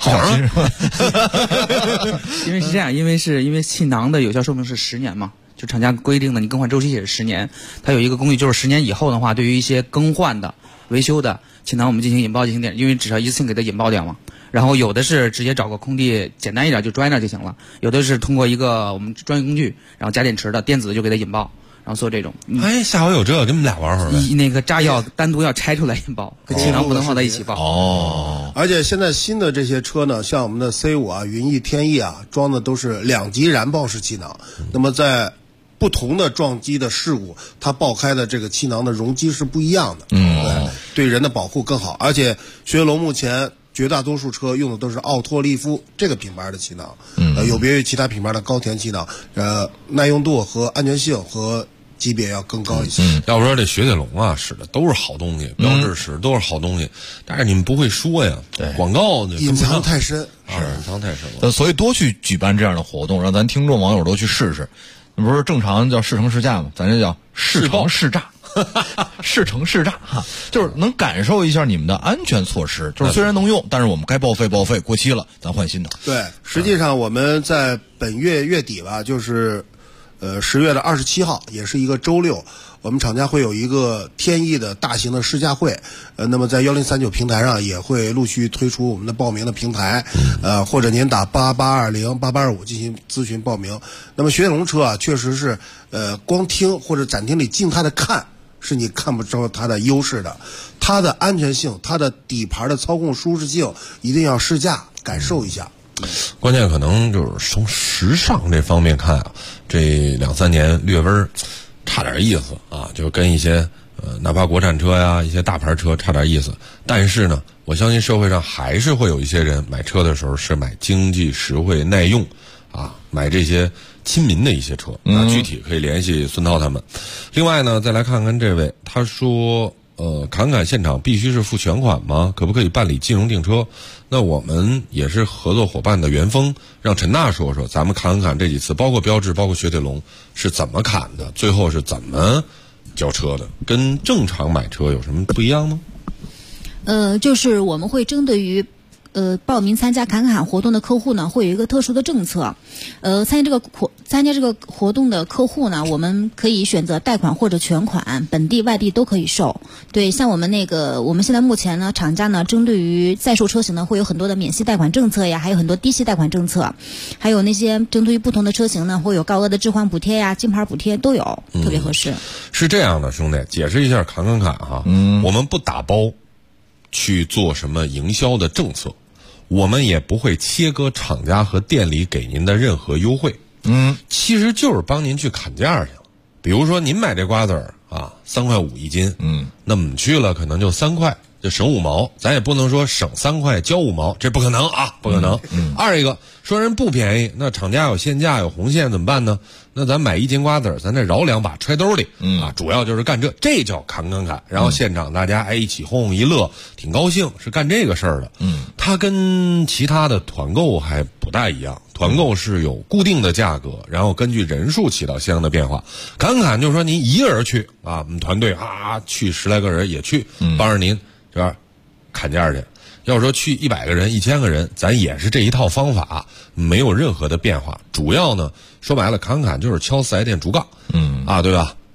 因为是这样，因为气囊的有效寿命是10年嘛，就厂家规定的，你更换周期也是10年。它有一个工艺，就是10年以后的话，对于一些更换的、维修的气囊，我们进行引爆进行点，因为只要一次性给它引爆掉嘛。然后有的是直接找个空地，简单一点就装一点就行了；有的是通过一个我们专业工具，然后加电池的电子的就给它引爆，然后做这种。 下回有这个，跟我们俩玩会儿呗。 那个炸药单独要拆出来引爆，跟气囊不能放在一起爆。 而且现在新的这些车呢，像我们的 C5啊、云翼、天翼啊，装的都是2级燃爆式气囊。那么在不同的撞击的事故，它爆开的这个气囊的容积是不一样的。对人的保护更好。而且雪铁龙目前绝大多数车用的都是奥托利夫这个品牌的气囊，有别于其他品牌的高田气囊，耐用度和安全性和级别要更高一些。 要不说这雪铁龙啊使的都是好东西，标志使的都是好东西，但是你们不会说呀，广告隐藏太深， 隐藏太深了。 所以多去举办这样的活动，让咱听众网友都去试试。不是正常叫试乘试驾吗？咱这叫试乘试炸。试乘试炸哈，就是能感受一下你们的安全措施。就是虽然能用，但是我们该报废，过期了咱换新的。 对，实际上我们在本月月底吧，就是10月的27号，也是一个周六，我们厂家会有一个天翼的大型的试驾会。那么在1039平台上也会陆续推出我们的报名的平台，或者您打88208825进行咨询报名。那么雪铁龙车啊，确实是光听或者展厅里静态的看，是你看不着它的优势的。它的安全性，它的底盘的操控舒适性，一定要试驾感受一下。 关键可能就是从时尚这方面看啊，这2-3年略微差点意思啊，就跟一些哪怕国产车呀、一些大牌车差点意思。但是呢，我相信社会上还是会有一些人买车的时候是买经济实惠耐用啊，买这些亲民的一些车。那具体可以联系孙涛他们。另外呢，再来看看这位，他说侃侃现场必须是付全款吗？可不可以办理金融订车？那我们也是合作伙伴的元丰，让陈娜说说咱们侃这几次，包括标致，包括雪铁龙是怎么侃的，最后是怎么交车的，跟正常买车有什么不一样吗？ 就是我们会针对于报名参加侃活动的客户呢，会有一个特殊的政策。参加这个活动的客户呢，我们可以选择贷款或者全款，本地外地都可以售。对，像我们现在目前呢，厂家呢针对于在售车型呢，会有很多的免息贷款政策呀，还有很多低息贷款政策，还有那些针对于不同的车型呢，会有高额的置换补贴呀、金牌补贴都有，特别合适。 是这样的，兄弟，解释一下侃哈，我们不打包去做什么营销的政策。我们也不会切割厂家和店里给您的任何优惠，其实就是帮您去砍价去了。比如说您买这瓜子儿啊，3块5一斤，那么你去了可能就3块，就省5毛，咱也不能说省3块交5毛，这不可能啊，不可能。二一个说人不便宜，那厂家有限价有红线怎么办呢？那咱买1斤瓜子儿，咱再饶2把揣兜里，主要就是干这叫侃，然后现场大家一起哄一乐，挺高兴，是干这个事儿的。它跟其他的团购还不大一样，团购是有固定的价格，然后根据人数起到相应的变化。侃就是说您一个人去啊，我们团队去10来个人也去，帮着您这边砍价去。要说去100个人、1000个人，咱也是这一套方法，没有任何的变化。主要呢，说白了，侃就是敲4S店竹杠，对吧？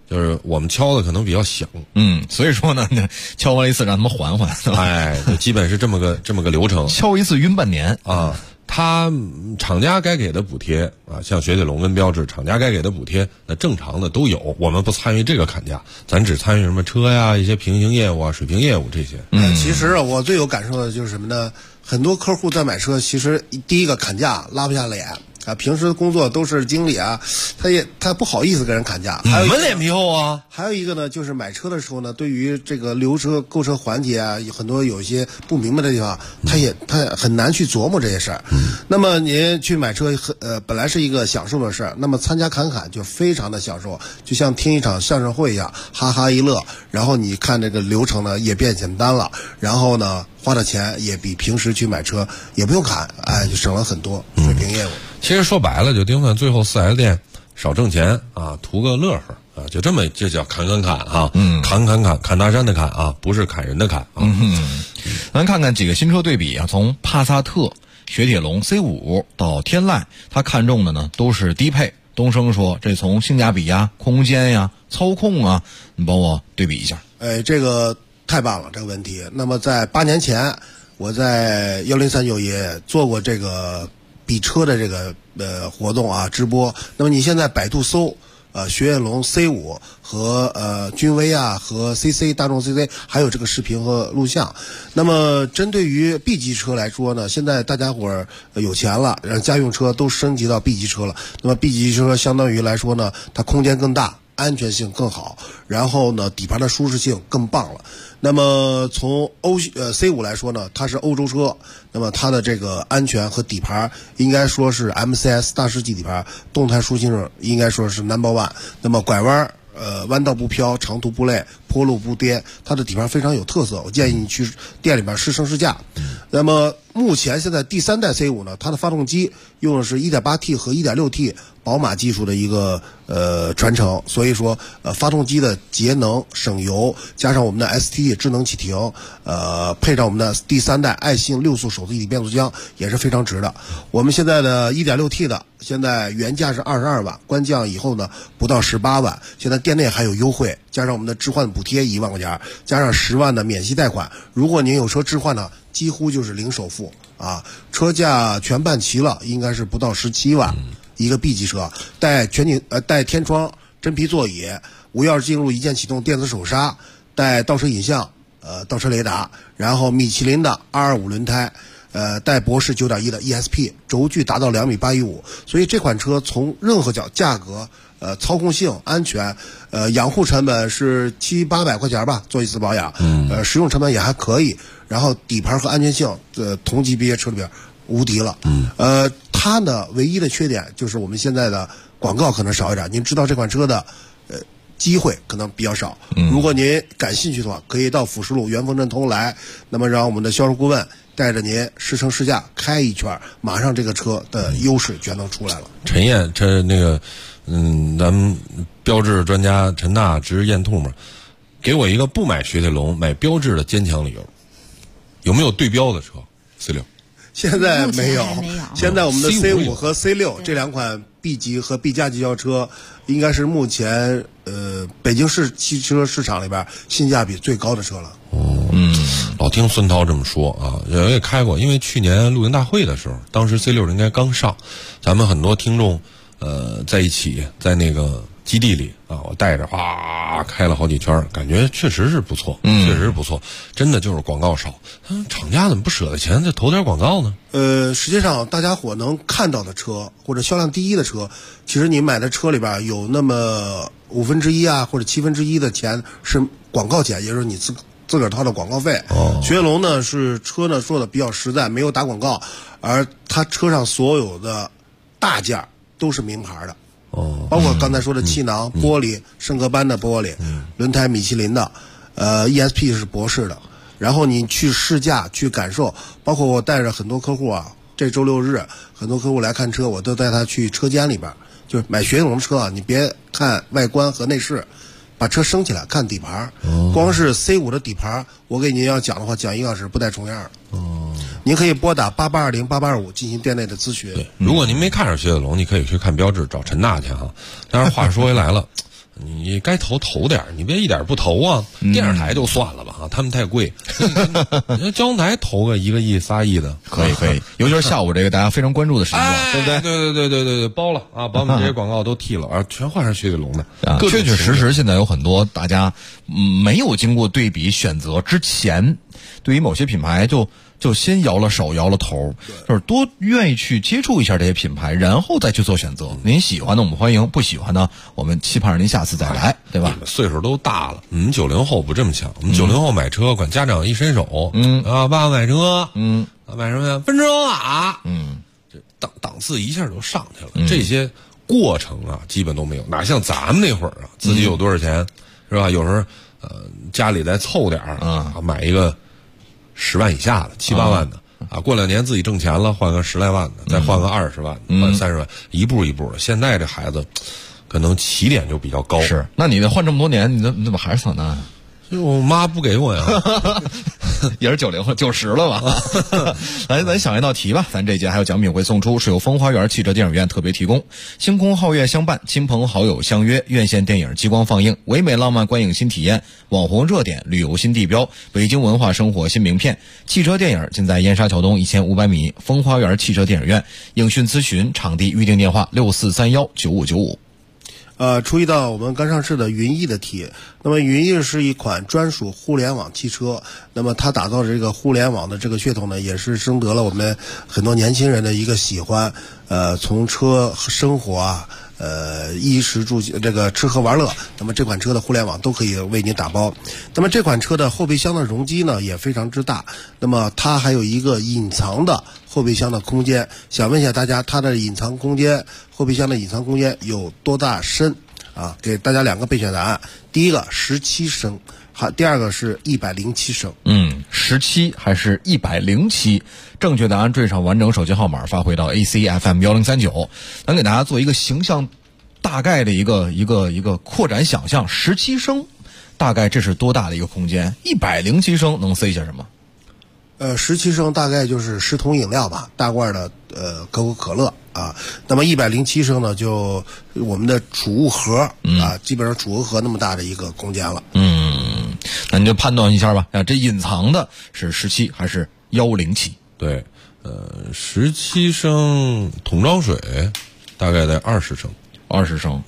就是我们敲的可能比较响， 所以说呢，敲完一次让他们缓缓， 哎，基本是这么个流程， 敲一次晕半年啊。他厂家该给的补贴啊，像雪铁龙跟标致，厂家该给的补贴，那正常的都有，我们不参与这个砍价，咱只参与什么车呀、一些平行业务啊、水平业务这些。 其实我最有感受的就是什么呢？很多客户在买车，其实第一个砍价拉不下脸啊，平时工作都是经理啊，他不好意思跟人砍价。 我们脸皮厚啊。 还有一个呢，就是买车的时候呢，对于这个留车、购车环节啊，有很多有一些不明白的地方，他很难去琢磨这些事儿。那么您去买车，本来是一个享受的事儿，那么参加砍就非常的享受，就像听一场相声会一样，哈哈一乐。然后你看这个流程呢也变简单了，然后呢花的钱也比平时去买车也不用砍，哎，就省了很多水平业务。 其实说白了，就丁算最后4S店少挣钱啊，图个乐呵啊，就这么，这叫砍啊，砍大山的砍啊，不是砍人的砍啊。 咱看看几个新车对比啊，从帕萨特、雪铁龙 C5 到天籁，他看中的呢都是低配。东升说，这从性价比呀、空间呀、操控啊，你帮我对比一下。 这个太棒了，这个问题。那么在8年前，我在1039也做过这个比车的这个活动啊，直播。那么你现在百度搜雪铁龙 C5 和君威啊和 CC 大众 CC 还有这个视频和录像。那么针对于 B 级车来说呢，现在大家伙儿有钱了，让家用车都升级到 B 级车了。那么 B 级车相当于来说呢，它空间更大，安全性更好，然后呢底盘的舒适性更棒了。那么从C5 来说呢，它是欧洲车，那么它的这个安全和底盘应该说是 MCS 大师级底盘，动态舒适性应该说是 No.1。那么拐弯弯道不飘，长途不累，坡路不颠，它的底盘非常有特色。我建议你去店里边试乘试驾。那么目前现在第3代 C5 呢，它的发动机用的是 1.8T 和 1.6T 宝马技术的一个传承，所以说发动机的节能省油，加上我们的 ST 智能启停，配上我们的第3代爱信6速手自一体变速箱也是非常值的。我们现在的 1.6T 的现在原价是22万，官降以后呢不到18万，现在店内还有优惠，加上我们的置换补贴1万块钱，加上10万的免息贷款。如果您有车置换呢，几乎就是零首付啊，车价全办齐了，应该是不到17万。一个 B 级车，带天窗、真皮座椅、无钥匙进入、一键启动、电子手刹，带倒车影像、倒车雷达，然后米其林的225轮胎，带博士9.1的 ESP， 轴距达到2.8米15，所以这款车从任何价格、操控性、安全、养护成本是700-800块钱吧，做一次保养，实用成本也还可以，然后底盘和安全性，同级别车里边无敌了。它呢唯一的缺点就是我们现在的广告可能少一点，您知道这款车的机会可能比较少。如果您感兴趣的话，可以到辅石路元丰镇通来，那么让我们的销售顾问带着您试乘试驾开一圈，马上这个车的优势全都出来了。 陈燕，这那个咱们标致专家陈大直咽吐沫，给我一个不买雪铁龙买标致的坚强理由。有没有对标的车 C6？ 现在没有，现在我们的 C5 和 C6 这2款 B 级和 B 加级轿车，应该是目前北京市汽车市场里边性价比最高的车了。 老听孙涛这么说啊，我也开过，因为去年露营大会的时候，当时 C6 应该刚上，咱们很多听众在一起在那个基地里啊，我带着开了好几圈，感觉确实是不错，确实是不错，真的就是广告少。厂家怎么不舍得钱再投点广告呢？ 实际上大家伙能看到的车或者销量第一的车，其实你买的车里边有那么1/5啊或者1/7的钱是广告钱，也就是你自个儿掏的广告费。雪铁龙呢是车呢做的比较实在，没有打广告，而它车上所有的大件都是名牌的。包括刚才说的气囊、玻璃、圣格班的玻璃，轮胎米其林的，ESP 是博士的。然后你去试驾去感受，包括我带着很多客户啊，这周6日很多客户来看车，我都带他去车间里边，就是买雪铁龙的车啊，你别看外观和内饰，把车升起来看底盘。光是 C5 的底盘，我给您要讲的话，讲1个小时不带重样。您可以拨打8820-8825进行店内的咨询。 对，如果您没看上雪铁龙，你可以去看标致找陈大去啊。但是话说回来了， 你该投点，你别一点不投啊！电视台就算了吧啊，他们太贵。交通台投个1个亿、3亿的， 可以，尤其是下午这个大家非常关注的时间段，对不对？ 对，包了啊，把我们这些广告都替了啊，全换上雪铁龙的。 确确实实，现在有很多大家没有经过对比选择之前，对于某些品牌就先摇了手摇了头，就是多愿意去接触一下这些品牌，然后再去做选择。您喜欢的我们欢迎，不喜欢的我们期盼着您下次再来，对吧？ 你们岁数都大了，我们90后不这么想，我们90后买车管家长一伸手，爸爸买车，买什么呀？奔驰宝马，这档次一下就上去了。这些过程啊，基本都没有，哪像咱们那会儿啊，自己有多少钱，是吧？有时候家里再凑点买一个10万以下的7、8万的啊，过2年自己挣钱了，换个10来万的，再换个20万的，换30万，一步一步的。现在这孩子可能起点就比较高。 是，那你得换这么多年，你怎么还是桑塔纳？ 我妈不给我呀， 也是90后90了吧？来，咱想一道题吧。咱这节还有奖品会送出，是由风花园汽车电影院特别提供。星空皓月相伴，亲朋好友相约，院线电影激光放映，唯美浪漫观影新体验，网红热点，旅游新地标，北京文化生活新名片。汽车电影尽在燕莎桥东1500米风花园汽车电影院。影讯咨询场地预订电话64319595。 出一道我们刚上市的云翼的题。那么云翼是一款专属互联网汽车，那么它打造这个互联网的这个噱头呢，也是深得了我们很多年轻人的一个喜欢。从车生活啊，衣食住行这个吃喝玩乐，那么这款车的互联网都可以为你打包。那么这款车的后备箱的容积呢也非常之大，那么它还有一个隐藏的后备箱的空间。想问一下大家，它的隐藏空间，后备箱的隐藏空间有多大深啊？给大家2个备选答案，第一个17升，第二个是107升。 17还是107？正确答案缀上完整手机号码发回到 ACFM1039。咱给大家做一个形象大概的一个扩展想象。17升大概这是多大的一个空间？107升能塞下什么 ？17升大概就是10桶饮料吧，大罐的可口可乐啊。那么107升呢，就我们的储物盒啊，基本上储物盒那么大的一个空间了。 那你就判断一下吧，这隐藏的是17还是107？ 对，17升桶装水大概在20升 ，20升。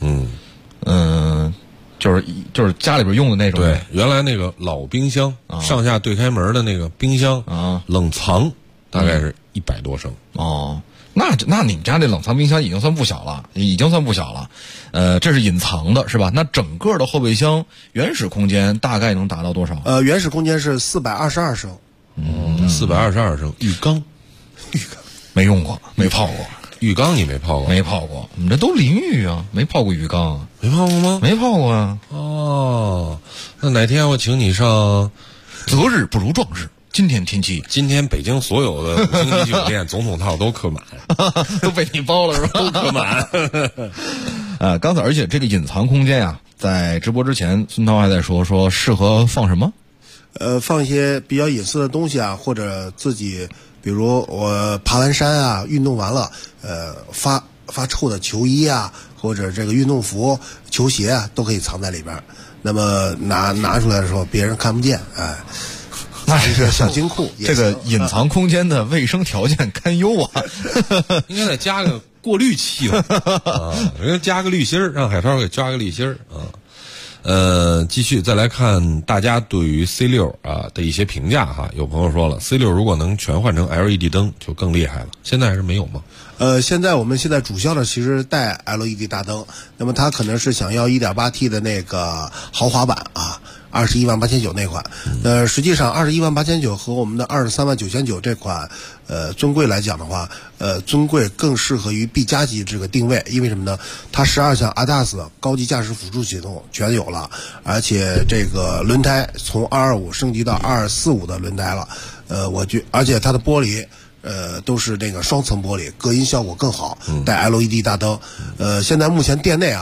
就是家里边用的那种。 对，原来那个老冰箱，上下对开门的那个冰箱冷藏大概是100多升。 那你们家这冷藏冰箱已经算不小了，这是隐藏的是吧？那整个的后备箱原始空间大概能达到多少？ 原始空间是422升。 422升。浴缸没用过，没泡过。 浴缸你没泡过？ 没泡过，我们这都淋浴啊，没泡过浴缸啊。 没泡过吗？ 没泡过啊。 那哪天我请你上择日不如撞日。今天北京所有的5星级酒店总统套都客满， 都被你包了是吧？ 都客满。 刚才而且这个隐藏空间啊，在直播之前，孙涛还在说适合放什么？ 放一些比较隐私的东西啊，或者自己，比如我爬完山啊，运动完了，发臭的球衣啊，或者这个运动服、球鞋啊，都可以藏在里边。那么拿出来的时候，别人看不见，那是小金库。 这个隐藏空间的卫生条件堪忧啊， 应该再加个过滤器吧，加个滤芯儿，让海涛给加个滤芯儿啊。继续再来看大家对于 C6 的一些评价哈。有朋友说了 ，C6 如果能全换成 LED 灯就更厉害了，现在还是没有吗？ 我们现在主销的其实带 LED 大灯，那么它可能是想要 1.8T 的那个豪华版啊，218900那款。实际上218900和我们的239900这款尊贵来讲的话，尊贵更适合于 B 加级这个定位，因为什么呢？它12项 ADAS 高级驾驶辅助系统全有了，而且这个轮胎从225升级到245的轮胎了。而且它的玻璃都是那个双层玻璃，隔音效果更好，带 LED 大灯。现在目前店内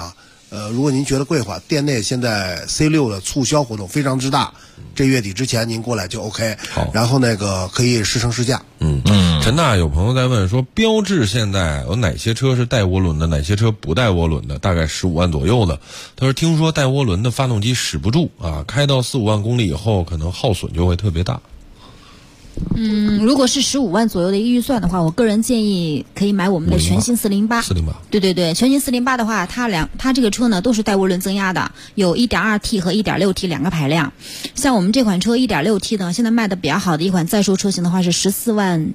如果您觉得贵的话，店内现在 C6 的促销活动非常之大，这月底之前您过来就 OK。 好， 然后可以试乘试驾。 陈大，有朋友在问说，标致现在有哪些车是带涡轮的，哪些车不带涡轮的？大概15万左右的。他说，听说带涡轮的发动机使不住啊，开到4-5万公里以后，可能耗损就会特别大。 如果是15万左右的一个预算的话，我个人建议可以买我们的全新408。对，全新408的话，它这个车呢都是带涡轮增压的，有 1.2T 和 1.6T 两个排量。像我们这款车 1.6T 呢，现在卖的比较好的一款在售车型的话是14万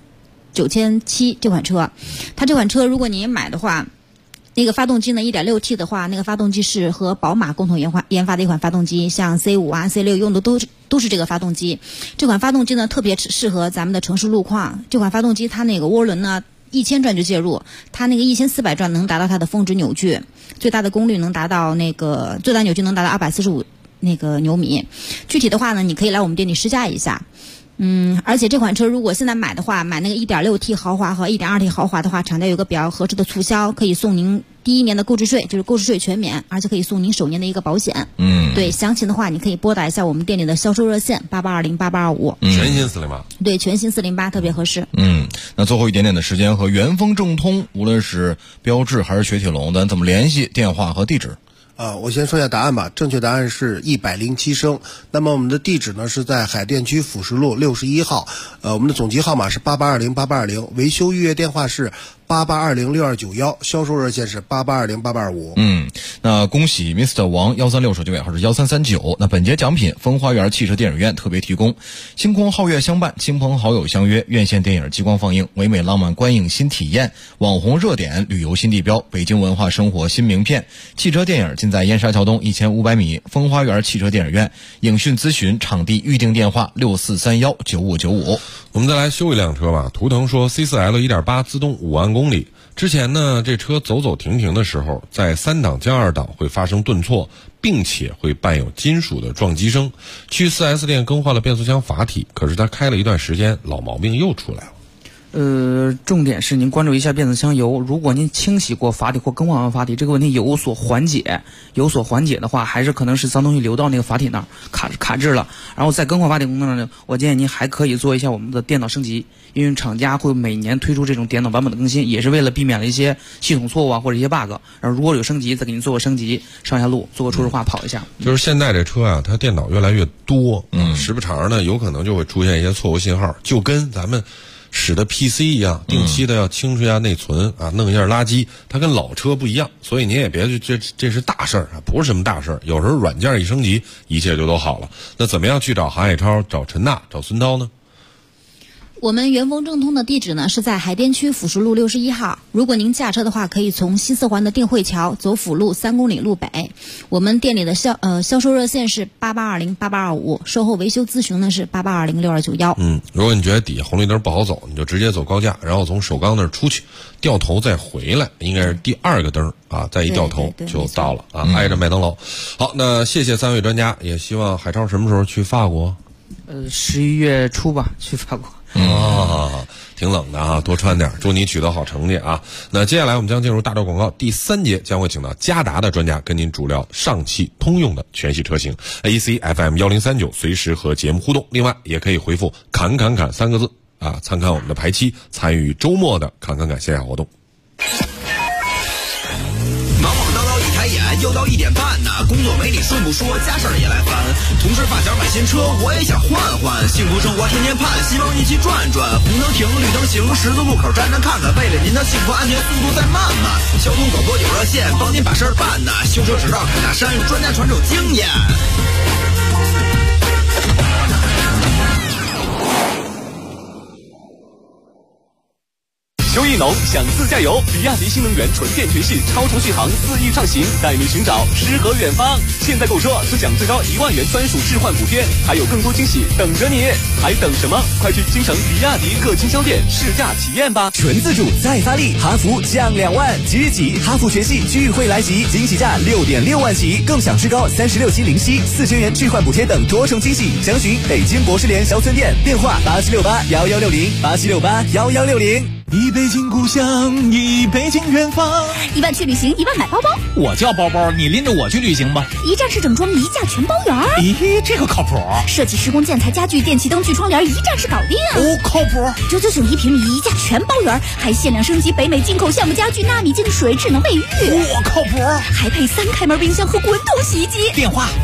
9700这款车。它这款车如果您买的话，那个发动机呢 1.6T 的话，那个发动机是和宝马共同研发的一款发动机，像 C5 啊 C6 用的都是这个发动机。这款发动机呢特别适合咱们的城市路况。这款发动机它那个涡轮呢1000转就介入，它那个1400转能达到它的峰值扭矩，最大功率能达到最大扭矩能达到245牛米。具体的话呢，你可以来我们店里试驾一下。而且这款车如果现在买的话，买那个 1.6T 豪华和 1.2T 豪华的话，厂家有个比较合适的促销，可以送您第1年的购置税，就是购置税全免，而且可以送您首年的一个保险。对，详情的话你可以拨打一下我们店里的销售热线88208825。 全新408。 对，全新408特别合适。 那最后一点点的时间和元丰正通，无论是标致还是雪铁龙，咱怎么联系？电话和地址。 我先说一下答案吧。正确答案是107升。那么我们的地址呢是在海淀区辅石路61号。我们的总机号码是88208820，维修预约电话是88206291，销售热线是88208825。 那恭喜 Mr. 王136手机尾号是1339。那本节奖品风花园汽车电影院特别提供，星空皓月相伴，亲朋好友相约，院线电影激光放映，唯美浪漫观影新体验，网红热点旅游新地标，北京文化生活新名片，汽车电影尽在燕莎桥东1500米风花园汽车电影院。影讯咨询场地预订电话64319595。 我们再来修一辆车吧。图腾说 C4L 1.8自动5万公里，之前呢这车走停停的时候，在3档加2档会发生顿挫，并且会伴有金属的撞击声。去 4S 店更换了变速箱阀体，可是它开了一段时间，老毛病又出来了。 重点是您关注一下变速箱油，如果您清洗过阀体或更换完阀体，这个问题有所缓解的话，还是可能是脏东西流到那个阀体那儿卡滞了。然后在更换阀体功能呢，我建议您还可以做一下我们的电脑升级，因为厂家会每年推出这种电脑版本的更新，也是为了避免了一些系统错误啊或者一些 bug。然后如果有升级，再给您做个升级，上下路做个初始化跑一下。 就是现在这车啊，它电脑越来越多，时不常呢有可能就会出现一些错误信号，就跟咱们使的 PC 一样，定期的要清除一下内存啊，弄一下垃圾，它跟老车不一样，所以您也别这是大事儿啊，不是什么大事儿。有时候软件一升级，一切就都好了。那怎么样去找韩海超、找陈大、找孙涛呢？ 我们元丰正通的地址呢是在海淀区辅石路61号。如果您驾车的话，可以从西四环的定慧桥走辅路3公里路北。我们店里的销售热线是88208825，售后维修咨询呢是88206291。 如果你觉得底下红绿灯不好走，你就直接走高架，然后从首钢那儿出去，掉头再回来，应该是第2个灯啊，再一掉头就到了啊，挨着麦当劳。好，那谢谢3位专家，也希望海超什么时候去法国 ？11月初吧，去法国。 挺冷的啊，多穿点，祝你取得好成绩啊！那接下来我们将进入大招广告，第3节将会请到嘉达的专家跟您主聊上汽通用的全系车型。AC FM 1039随时和节目互动，另外也可以回复“侃侃侃”3个字啊，参看我们的排期，参与周末的侃侃侃线下活动。 又到1点半呢，工作没你顺不说，家事儿也来烦。同事发小买新车，我也想换换。幸福生活天天盼，希望一起转转。红灯停，绿灯行，十字路口站站看看，为了您的幸福安全，速度再慢慢。交通广播有热线，帮您把事儿办呢。修车直到坎大山，专家传授经验。 邱一农想自驾游，比亚迪新能源纯电全系超长续航4亿畅行，带你寻找诗和远方。现在购车只享最高1万元专属置换补贴，还有更多惊喜等着你，还等什么？快去京城比亚迪各经销店试驾体验吧！ 纯自主再发力，哈弗降2万，即日起哈弗全系聚会来袭，惊喜价6.6万起，更享至高36期零息4000元置换补贴等多重惊喜。详询北京博士联销村店，电话8768116087681160。 一杯敬故乡，一杯敬远方。 1万去旅行，1万买包包。 我叫包包，你拎着我去旅行吧。 一站式整装，一价全包圆。 咦，这个靠谱。 设计施工建材家具电器灯具窗帘，一站式搞定。 哦，靠谱。 999一平米，一价全包圆，还限量升级北美进口橡木家具、纳米净水、智能卫浴。 我靠谱。 还配3开门冰箱和滚筒洗衣机。 电话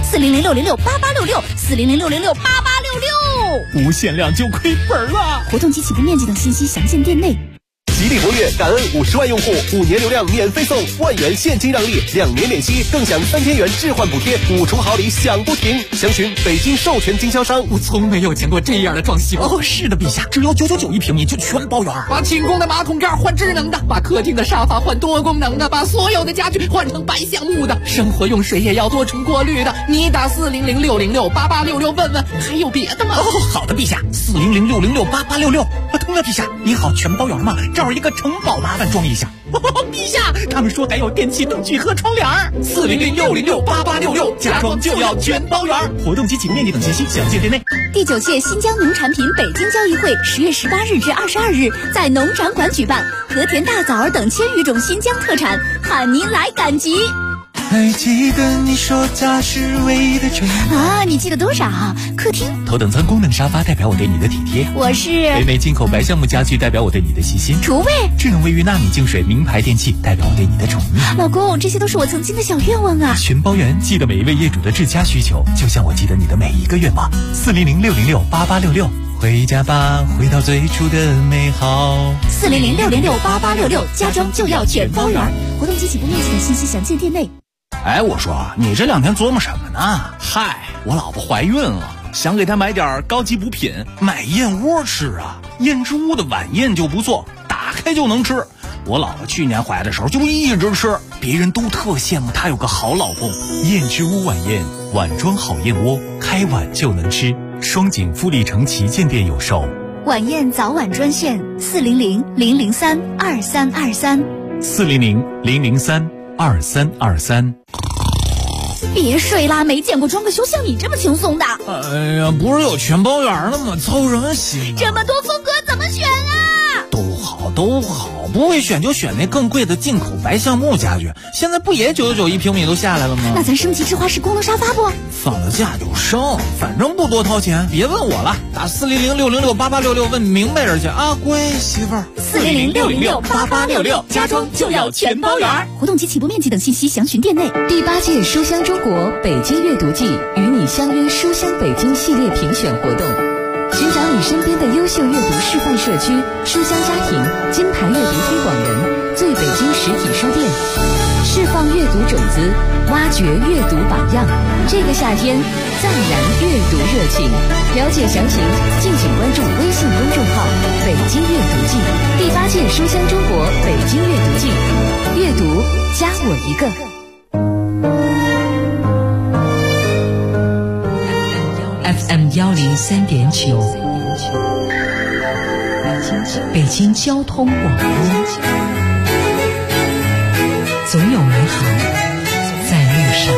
400-606-8866，400-606-8866。 无限量就亏本了。 活动及起步面积等信息详见店内。 吉利博越感恩50万用户，5年流量免费送1万元现金让利，2年免息，更享3千元置换补贴，5重好礼享不停。详询北京授权经销商。 我从没有见过这样的装修。哦，是的，陛下，只要999一平米就全包圆。 把寝宫的马桶盖换智能的，把客厅的沙发换多功能的，把所有的家具换成白橡木的，生活用水也要多重过滤的。你打400-606-8866问问，还有别的吗？ 哦，好的，陛下，400-606-8866。对了，陛下，你好，全包圆吗？这儿一个城堡，麻烦装一下。陛下，他们说还有电器灯具和窗帘。400-606-8866，家装就要全包圆。活动及起步面积等信息详见店内。 第9届新疆农产品北京交易会10月18日至22日在农展馆举办，和田大枣等1000余种新疆特产，喊您来赶集。 还记得你说家是唯一的纯啊？你记得多少？客厅头等舱功能沙发代表我对你的体贴， 我是北美进口白橡木家具代表我对你的细心， 厨卫智能卫浴纳米净水名牌电器代表我对你的宠溺。 老公，这些都是我曾经的小愿望啊！ 全包圆，记得每一位业主的至佳需求，就像我记得你的每一个愿望。400-606-8866，回家吧，回到最初的美好。 400-606-8866，家装就要全包圆。活动及起步面积等信息详见店内。 哎，我说你这2天琢磨什么呢？嗨，我老婆怀孕了，想给她买点高级补品，买燕窝吃啊。燕之屋的晚宴就不错，打开就能吃。我老婆去年怀的时候就一直吃，别人都特羡慕她有个好老公。燕之屋晚宴，碗装好燕窝，开碗就能吃。双井富力城旗舰店有售。 晚宴早晚专线400-003-2323。 400-003-2323。 别睡啦，没见过装个修像你这么轻松的。 哎呀，不是有全包圆了吗？操什么心啊？ 这么多风格怎么选啊？ 都好，不会选就选那更贵的进口白橡木家具。现在不也999一平米都下来了吗？ 那咱升级智化式功能沙发不？ 放了假就升，反正不多掏钱。别问我了，打400-606-8866问明白人去啊，乖媳妇儿。 400-606-8866，家装就要全包圆。活动及起步面积等信息详询店内。 第8届书香中国北京阅读季与你相约书香北京系列评选活动，寻找你身边的优秀阅读示范社区、书香家庭、金牌阅读推广人、最北京实体书店，释放阅读种子，挖掘阅读榜样。这个夏天，再燃阅读热情。了解详情，敬请关注微信公众号“北京阅读季”。第8届书香中国北京阅读季，阅读加我一个。FM 103.9，北京交通广播，总有美好在路上。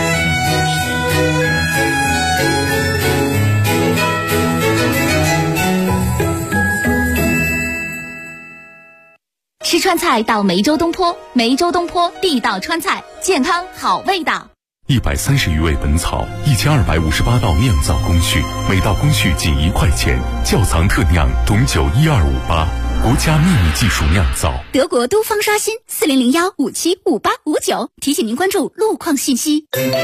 吃川菜到梅州东坡，梅州东坡地道川菜，健康好味道。 130余味本草，1258道酿造工序，每道工序仅1块钱。窖藏特酿董酒1258，国家秘密技术酿造。 德国都方刷新400-575859，提醒您关注路况信息。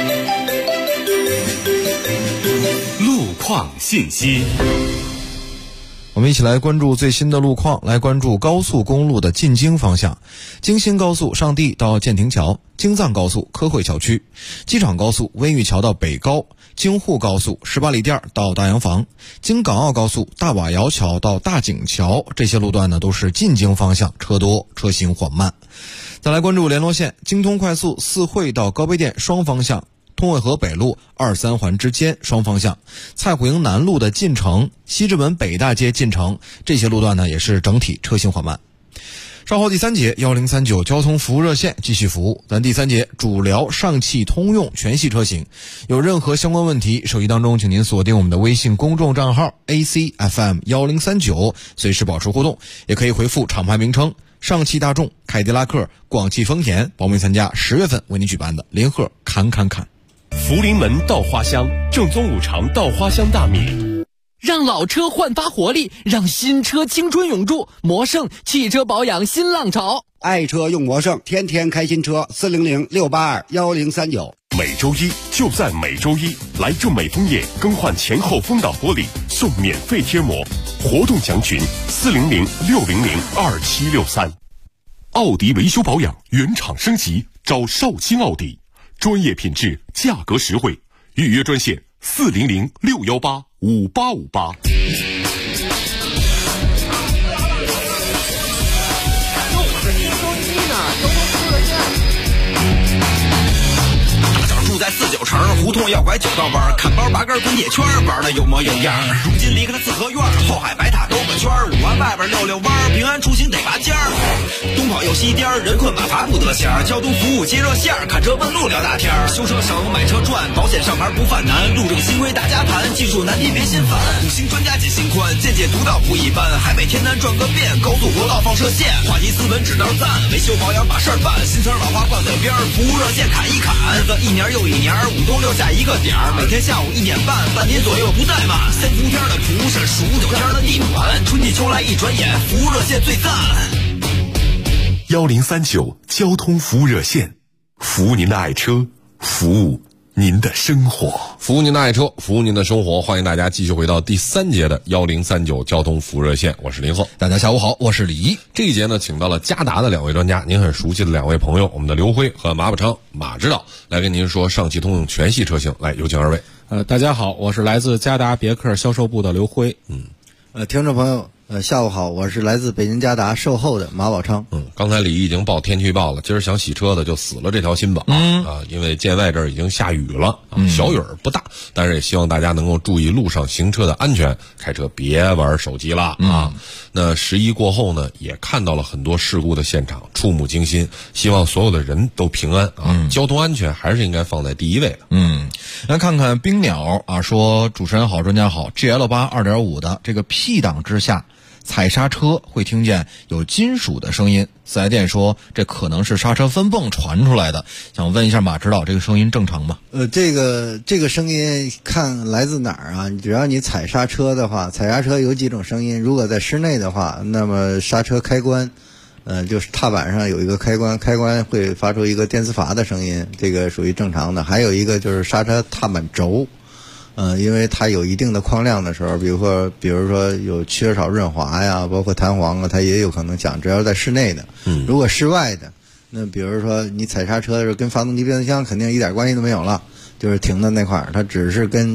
路况信息。 我们一起来关注最新的路况，来关注高速公路的进京方向。京新高速上地到建亭桥，京藏高速科汇桥区，机场高速温榆桥到北高，京沪高速18里店到大洋房，京港澳高速大瓦窑桥到大井桥，这些路段呢都是进京方向车多，车行缓慢。再来关注联络线，京通快速四惠到高碑店双方向，通渭河北路2、3环之间双方向，蔡虎营南路的进城，西直门北大街进城，这些路段呢也是整体车行缓慢。 稍后第3节1039交通服务热线继续服务。咱第3节主聊上汽通用全系车型，有任何相关问题，手机当中请您锁定我们的微信公众账号 ACFM1039，随时保持互动，也可以回复厂牌名称上汽大众、凯迪拉克、广汽丰田，报名参加10月份为您举办的联合侃。 福临门稻花香，正宗5常稻花香大米。 让老车焕发活力，让新车青春永驻。魔盛汽车保养新浪潮， 爱车用魔盛，天天开新车，400-682-1039。 每周一就在每周一，来正美枫叶更换前后风挡玻璃送免费贴膜，活动详询400-600-2763。奥迪维修保养原厂升级，找绍兴奥迪，专业品质，价格实惠，预约专线400-618-5858。 住在49城胡同要拐9道弯，看包拔根滚铁圈，玩的有模有样。如今离开了四合院，后海白塔兜个圈，5环外边溜弯，平安出行得拔尖儿。东跑又西颠，人困马乏不得闲。交通服务接热线，看车问路聊大天。修车省，买车赚，保险上牌不犯难。路政新规大家谈，技术难题别心烦。5星专家解心宽，见解独到不一般。海北天南转个遍，高速国道放射线，话题斯文指导赞，维修保养把事儿办。新车老花挂嘴边，服务热线砍一砍。日子一年又一年，5东6下一个点儿，每天下午1点半，半年左右不怠慢。3伏天的蒲是数9天的地暖，春季秋来一转眼，服务热线最赞。 1039交通服务热线，服务您的爱车，服务您的生活， 服务您的爱车，服务您的生活。欢迎大家继续回到第3节的1039交通服务热线，我是林鹤。 大家下午好，我是李毅。 这一节呢，请到了嘉达的2位专家，您很熟悉的2位朋友，我们的刘辉和马宝昌马指导，来跟您说上汽通用全系车型。来，有请2位。 大家好，我是来自嘉达别克销售部的刘辉。 听众朋友，下午好，我是来自北京嘉达售后的马宝昌。 刚才李毅已经报天气预报了，今儿想洗车的就死了这条心吧。因为建外这儿已经下雨了，小雨儿不大，但是也希望大家能够注意路上行车的安全，开车别玩手机了啊。那11过后呢，也看到了很多事故的现场，触目惊心，希望所有的人都平安啊。交通安全还是应该放在第一位的。 来看看冰鸟啊，说主持人好，专家好 ，GL8 2.5的这个 P 档之下踩刹车会听见有金属的声音，四 S 店说这可能是刹车分泵传出来的，想问一下马指导，这个声音正常吗？ 这个声音看来自哪儿啊？只要你踩刹车的话，踩刹车有几种声音，如果在室内的话，那么刹车开关就是踏板上有一个开关会发出一个电磁阀的声音，这个属于正常的。还有一个就是刹车踏板轴，因为它有一定的框量的时候，比如说有缺少润滑呀，包括弹簧啊，它也有可能响。只要在室内的，如果室外的，那比如说你踩刹车的时候，跟发动机变速箱肯定一点关系都没有了，就是停的那块儿，它只是跟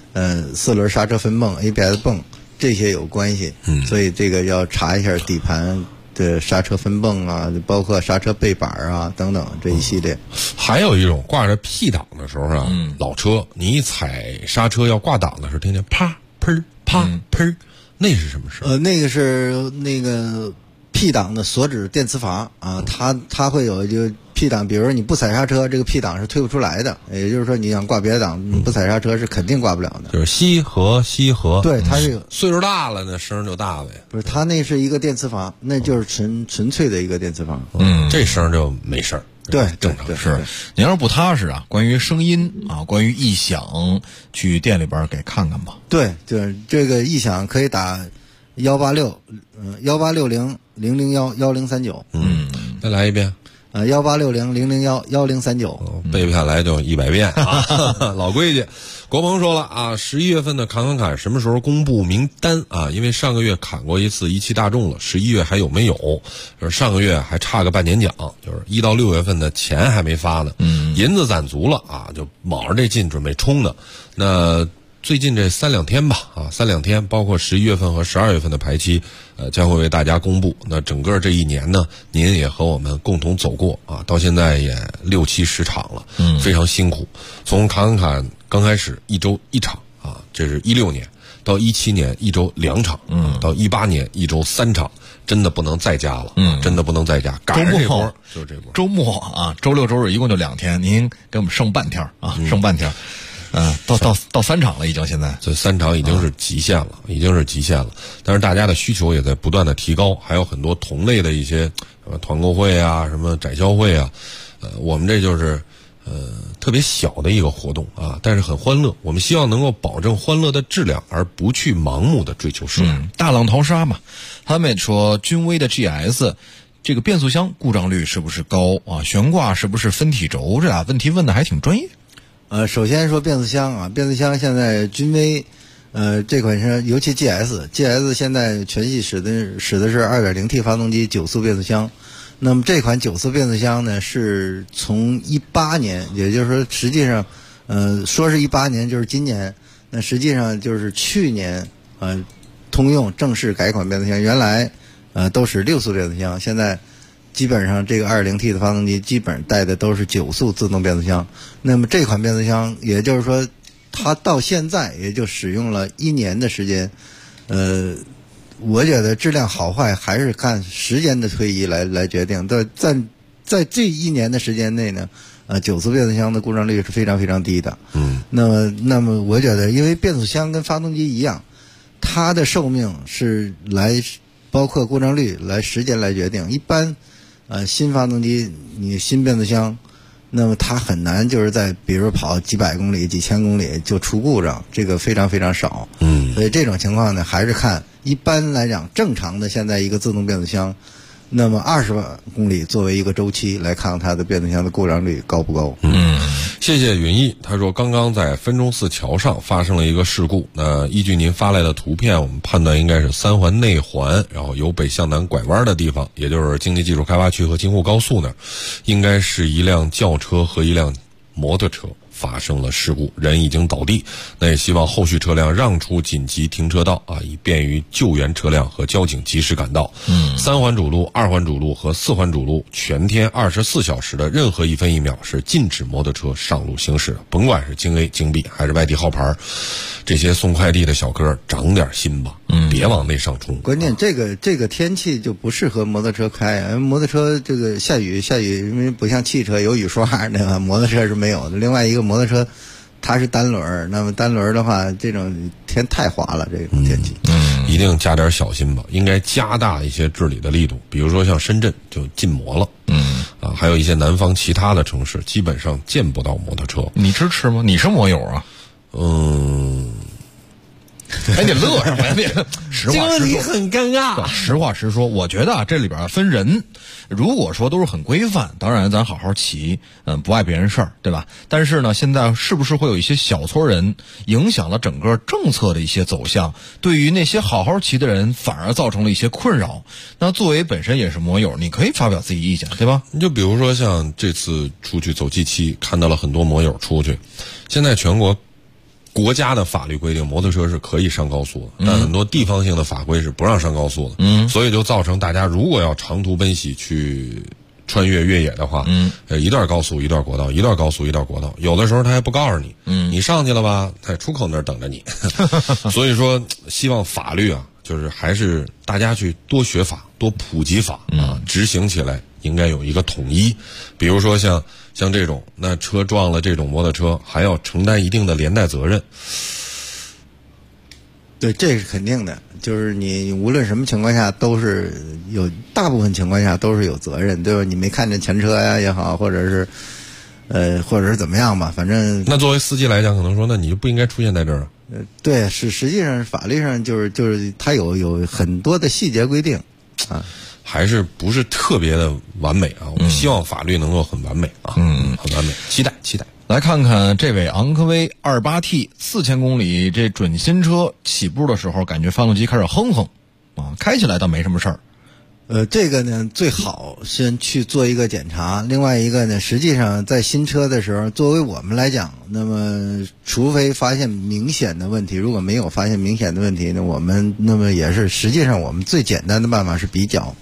4轮刹车分泵 ABS 泵这些有关系。所以这个要查一下底盘的刹车分泵啊，包括刹车背板啊等等这一系列。 还有一种挂着 P 档的时候啊，老车你一踩刹车要挂档的时候，听见啪喷啪喷，那是什么事？ 那个是那个 P 档的锁止电磁阀啊，它会有就 P 档，比如说你不踩刹车，这个 P 档是推不出来的。也就是说，你想挂别的档，你不踩刹车是肯定挂不了的。 就是吸和。 对，它是岁数大了，那声就大呗。 不是，它那是一个电磁阀，那就是纯粹的一个电磁阀。 这声就没事儿。 对， 正常是。您要是不踏实啊，关于声音啊，关于异响，去店里边给看看吧。 对，就是这个异响可以打186-001-1039。 再来一遍。 186-001-1039， 背不下来就100遍啊，老规矩。国鹏说了啊，11月份的侃什么时候公布名单啊？因为上个月侃过一次一汽大众了，11月还有没有？就是上个月还差个半年奖，就是1到6月份的钱还没发呢。银子攒足了啊，就卯着这劲准备冲的。那最近这3-2天吧，3-2天，包括11月份和12月份的排期，将会为大家公布。那整个这一年呢，您也和我们共同走过啊，到现在也6-7-10场了，非常辛苦。从侃刚开始1周1场啊， 这是16年，到17年1周2场，到18年1周3场，真的不能再加了，真的不能再加。赶上这波就是这波。 周末啊，周六周日一共就2天，您给我们剩半天啊，剩半天。到3场了，已经现在这3场已经是极限了，已经是极限了。但是大家的需求也在不断的提高，还有很多同类的一些团购会啊，什么展销会啊，我们这就是特别小的一个活动啊，但是很欢乐。我们希望能够保证欢乐的质量，而不去盲目的追求数量。 大浪淘沙嘛，他们也说君威的 GS。这个变速箱故障率是不是高啊？悬挂是不是分体轴？这俩问题问的还挺专业。 首先说变速箱啊，变速箱现在君威，这款车尤其 GS 现在全系使的是 2.0T 发动机9速变速箱。那么这款9速变速箱呢，是从18年，也就是说实际上，说是18年就是今年，那实际上就是去年，通用正式改款变速箱，原来都是6速变速箱，现在基本上这个 2.0T 的发动机基本带的都是9速自动变速箱。那么这款变速箱，也就是说它到现在也就使用了1年的时间，我觉得质量好坏还是看时间的推移来决定。在这1年的时间内呢，9速变速箱的故障率是非常非常低的。那么我觉得，因为变速箱跟发动机一样，它的寿命是包括故障率时间来决定。一般新发动机你新变速箱，那么它很难就是在比如跑几百公里几千公里就出故障，这个非常非常少。所以这种情况呢，还是看一般来讲正常的现在一个自动变速箱，那么20万公里作为一个周期来看它的变速箱的故障率高不高。 谢谢云逸，他说刚刚在分钟寺桥上发生了一个事故，那依据您发来的图片，我们判断应该是3环内环，然后由北向南拐弯的地方，也就是经济技术开发区和京沪高速那儿，应该是一辆轿车和一辆摩托车发生了事故，人已经倒地。那也希望后续车辆让出紧急停车道啊，以便于救援车辆和交警及时赶到。3环主路、2环主路和4环主路全天24小时的任何1分1秒是禁止摩托车上路行驶的，甭管是京 A、京 B 还是外地号牌，这些送快递的小哥长点心吧，别往内上冲。 关键这个天气就不适合摩托车开啊，摩托车这个下雨，因为不像汽车有雨刷，对吧？摩托车是没有的。另外一个摩托车它是单轮，那么单轮的话，这种天太滑了，这种天气， 一定加点小心吧。应该加大一些治理的力度，比如说像深圳就禁摩了，还有一些南方其他的城市基本上见不到摩托车。 你支持吗？你是摩友啊？哎，你乐什么呀？你实话实说， 你很尴尬。 实话实说，我觉得这里边分人。如果说都是很规范，当然咱好好骑，不碍别人事儿，对吧？但是呢，现在是不是会有一些小撮人影响了整个政策的一些走向？对于那些好好骑的人，反而造成了一些困扰。那作为本身也是摩友，你可以发表自己意见，对吧？ 你就比如说像这次出去走 G7，看到了很多摩友出去，现在全国家的法律规定摩托车是可以上高速的，但很多地方性的法规是不让上高速的，所以就造成大家如果要长途奔袭去穿越越野的话，一段高速一段国道，一段高速一段国道，有的时候他还不告诉你，你上去了吧，在出口那儿等着你。所以说希望法律啊，就是还是大家去多学法，多普及法啊，执行起来应该有一个统一。比如说像这种，那车撞了这种摩托车，还要承担一定的连带责任。 对，这是肯定的，就是你无论什么情况下都是大部分情况下都是有责任，对吧？你没看见前车呀也好，或者是怎么样吧，反正。 那作为司机来讲，可能说，那你就不应该出现在这儿。 对，实际上法律上就是它有很多的细节规定啊。 还是不是特别的完美啊？我们希望法律能够很完美啊，很完美，期待。 来看看这位昂科威 28T 4000公里这准新车起步的时候，感觉发动机开始哼啊，开起来倒没什么事儿。 这个呢最好先去做一个检查。另外一个呢，实际上在新车的时候，作为我们来讲，那么除非发现明显的问题，如果没有发现明显的问题呢，我们那么也是实际上我们最简单的办法是比较。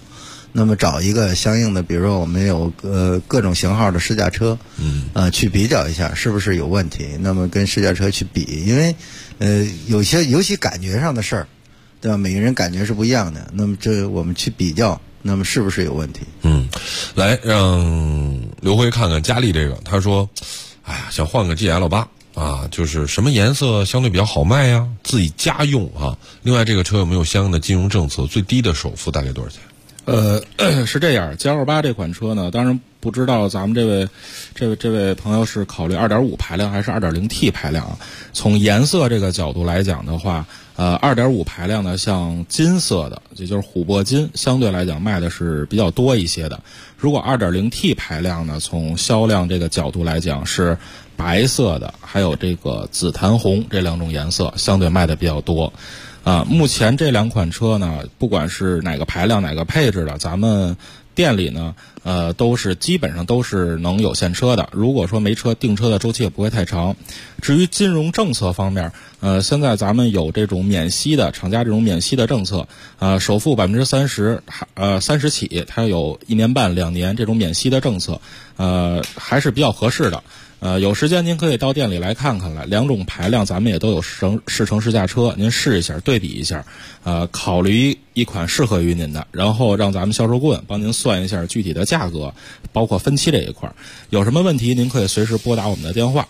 那么找一个相应的，比如说我们有各种型号的试驾车，去比较一下是不是有问题。那么跟试驾车去比，因为有些尤其感觉上的事儿，对吧？每个人感觉是不一样的。那么这我们去比较，那么是不是有问题？ 来让刘辉看看佳丽这个，他说：“哎呀，想换个 GL8 啊，就是什么颜色相对比较好卖呀？自己家用啊。另外，这个车有没有相应的金融政策？最低的首付大概多少钱？” 是这样，GL8这款车呢，当然不知道咱们这位朋友是考虑 2.5 排量还是 2.0T 排量啊。从颜色这个角度来讲的话，2.5 排量呢，像金色的，也就是琥珀金，相对来讲卖的是比较多一些的。如果 2.0T 排量呢，从销量这个角度来讲是白色的，还有这个紫檀红这两种颜色相对卖的比较多。目前这两款车呢，不管是哪个排量哪个配置的，咱们店里呢都是基本上都是能有现车的。如果说没车，订车的周期也不会太长。至于金融政策方面，现在咱们有这种免息的厂家这种免息的政策，首付30%，30起，它有1年半、2年这种免息的政策，还是比较合适的。有时间您可以到店里来看看来，两种排量咱们也都有试乘试驾车，您试一下对比一下，考虑一款适合于您的，然后让咱们销售顾问帮您算一下具体的价格，包括分期这一块。有什么问题您可以随时拨打我们的电话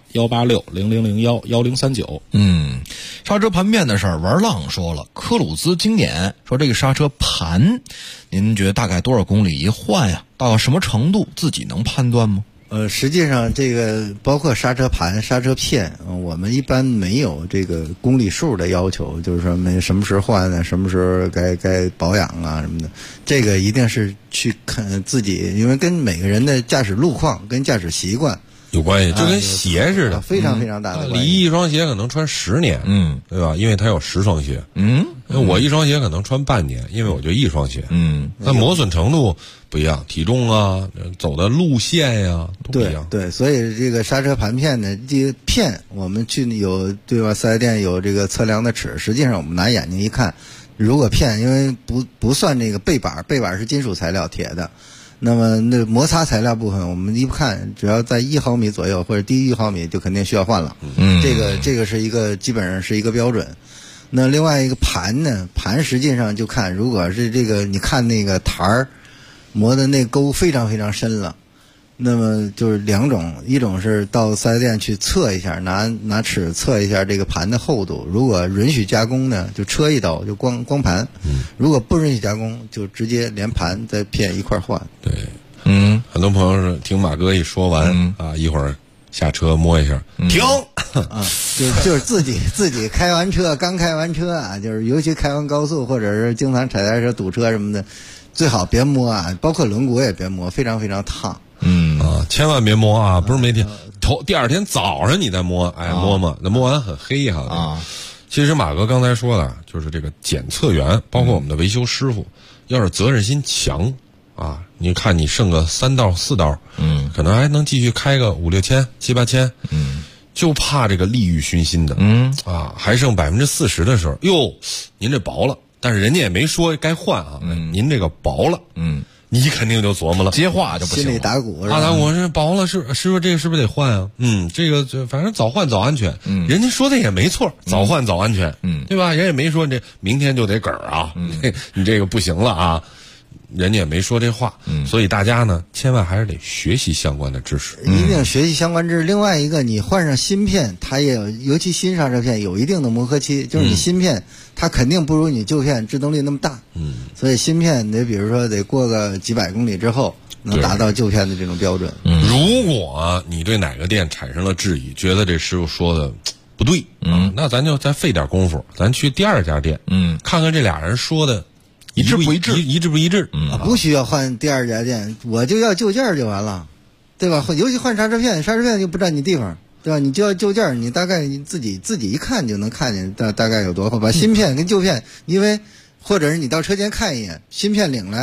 18600011039。 刹车盘片的事儿，玩浪说了，科鲁兹经典说这个刹车盘，您觉得大概多少公里一换呀？到什么程度自己能判断吗？ 实际上这个包括刹车盘、刹车片，我们一般没有这个公里数的要求，就是说什么时候换啊，什么时候该保养啊什么的，这个一定是去看自己，因为跟每个人的驾驶路况跟驾驶习惯有关系，就跟鞋似的， 非常非常大的关系。 李一双鞋可能穿10年，对吧？因为他有10双鞋，我一双鞋可能穿半年，因为我就一双鞋，那磨损程度不一样，体重啊，走的路线呀，都不一样。 对，所以这个刹车盘片呢，这个片我们去有对吧？四S店有这个测量的尺，实际上我们拿眼睛一看，如果片因为不算这个背板是金属材料铁的。那么那摩擦材料部分，我们一看，只要在1毫米左右或者低于1毫米，就肯定需要换了。这个是一个基本上是一个标准。那另外一个盘呢，盘实际上就看，如果是这个你看那个台儿磨的那沟非常非常深了，那么就是两种，一种是到4S店去测一下，拿尺测一下这个盘的厚度，如果允许加工呢，就车一刀就光盘，如果不允许加工，就直接连盘带片一块换。 对，很多朋友是听马哥一说完一会儿下车摸一下，停就是自己开完车，刚开完车啊，就是尤其开完高速或者是经常踩刹车堵车什么的，最好别摸啊，包括轮毂也别摸，非常非常烫。 千万别摸啊！不是每天第二天早上你再摸，摸，那摸完很黑哈。其实马哥刚才说的，就是这个检测员，包括我们的维修师傅，要是责任心强啊，你看你剩个3道4道，可能还能继续开个5、6千、7、8千，就怕这个利欲熏心的，还剩40%的时候，哟，您这薄了，但是人家也没说该换啊，您这个薄了，你肯定就琢磨了， 接话就不行了， 心里打鼓， 打鼓是薄了，师傅这个是不是得换啊？这个反正早换早安全，人家说的也没错，早换早安全，对吧？人也没说这明天就得嗝儿啊，你这个不行了啊。人家也没说这话，所以大家呢，千万还是得学习相关的知识， 一定学习相关知识。另外一个，你换上芯片，它也有，尤其新刹车片有一定的磨合期，就是你芯片它肯定不如你旧片制动力那么大，所以芯片得比如说得过个几百公里之后，能达到旧片的这种标准。 如果你对哪个店产生了质疑，觉得这师傅说的不对，那咱就再费点功夫，咱去第2家店，看看这俩人说的。一致不一致？一致不一致？ 不需要换第2家店，我就要旧件就完了，对吧？尤其换刹车片就不占你地方，对吧？你就要旧件，你大概你自己一看就能看见大概有多厚。把芯片跟旧片，因为或者是你到车间看一眼，芯片领来，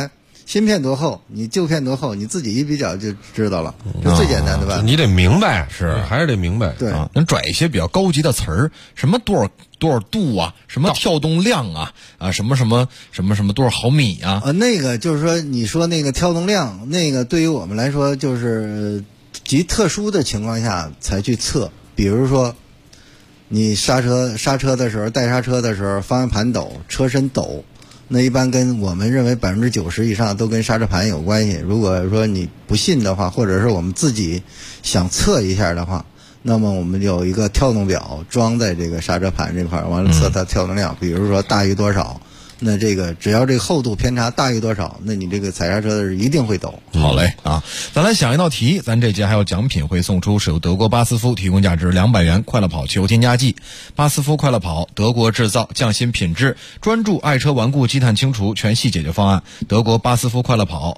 芯片多厚，你旧片多厚，你自己一比较就知道了，这最简单的办法。 你得明白，还是得明白。 对， 能拽一些比较高级的词儿，什么多少度啊，什么跳动量啊，什么多少毫米啊。 那个就是说，你说那个跳动量，那个对于我们来说就是极特殊的情况下才去测，比如说你刹车的时候，带刹车的时候，方向盘抖，车身抖。那一般跟我们认为90%以上都跟刹车盘有关系。如果说你不信的话，或者是我们自己想测一下的话，那么我们有一个跳动表装在这个刹车盘这块，完了测它跳动量，比如说大于多少，那这个只要这个厚度偏差大于多少，那你这个踩刹车的时候一定会抖。 好嘞啊，咱来想一道题，咱这节还有奖品会送出，是由德国巴斯夫提供价值200元快乐跑汽油添加剂。巴斯夫快乐跑，德国制造，匠心品质，专注爱车顽固积碳清除全系解决方案。德国巴斯夫快乐跑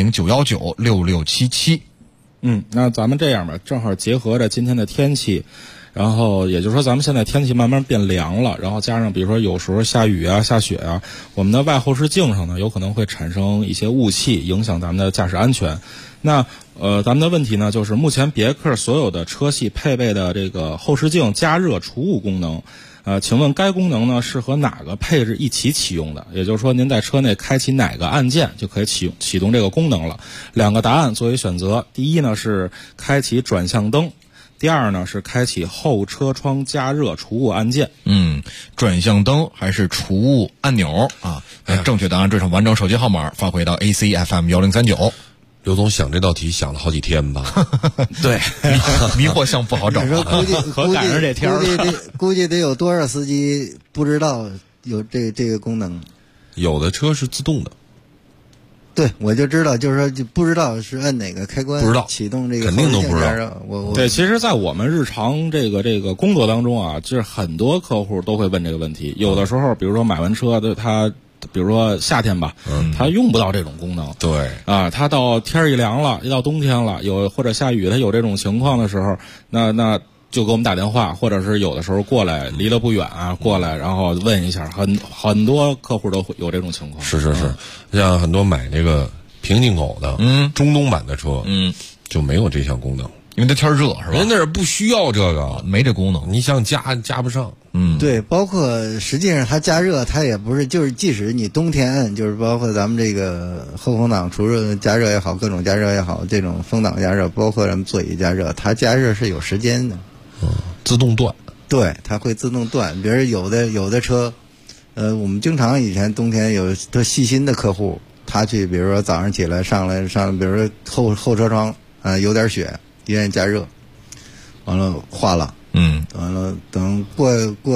400-919-6677。 那咱们这样吧，正好结合着今天的天气。然后也就是说，咱们现在天气慢慢变凉了，然后加上比如说有时候下雨啊、下雪啊，我们的外后视镜上呢有可能会产生一些雾气，影响咱们的驾驶安全。那咱们的问题呢就是，目前别克所有的车系配备的这个后视镜加热除雾功能，请问该功能呢是和哪个配置一起启用的？也就是说，您在车内开启哪个按键就可以启动这个功能了。2个答案作为选择，第一呢是开启转向灯。第二呢是开启后车窗加热除雾按键。 转向灯还是除雾按钮啊？正确答案缀上完整手机号码发回到 ACFM 1039。 刘总想这道题想了好几天吧？ 对，迷惑项不好找。 可赶上这天了。 估计得有多少司机不知道有这个功能？ 有的车是自动的。 对，我就知道，就是说就不知道是按哪个开关， 不知道启动这个， 肯定都不知道。 对，其实，在我们日常这个工作当中啊，就是很多客户都会问这个问题。有的时候，比如说买完车，他比如说夏天吧，他用不到这种功能。 对啊，他到天一凉了，一到冬天了，或者下雨，他有这种情况的时候，那就给我们打电话，或者是有的时候过来，离得不远啊，过来然后问一下，很多客户都会有这种情况。 是，像很多买这个平进口的，中东版的车，就没有这项功能， 因为它天热是吧？ 人那不需要这个， 没这功能， 你想加不上。 对，包括实际上它加热，它也不是，就是即使你冬天摁，就是包括咱们这个后风挡除热加热也好，各种加热也好，这种风挡加热，包括咱们座椅加热，它加热是有时间的。 自动断。 对，它会自动断。比如有的车，我们经常以前冬天有特细心的客户，他去比如说早上起来上，比如说后车窗有点雪，依然加热，完了化了，完了等过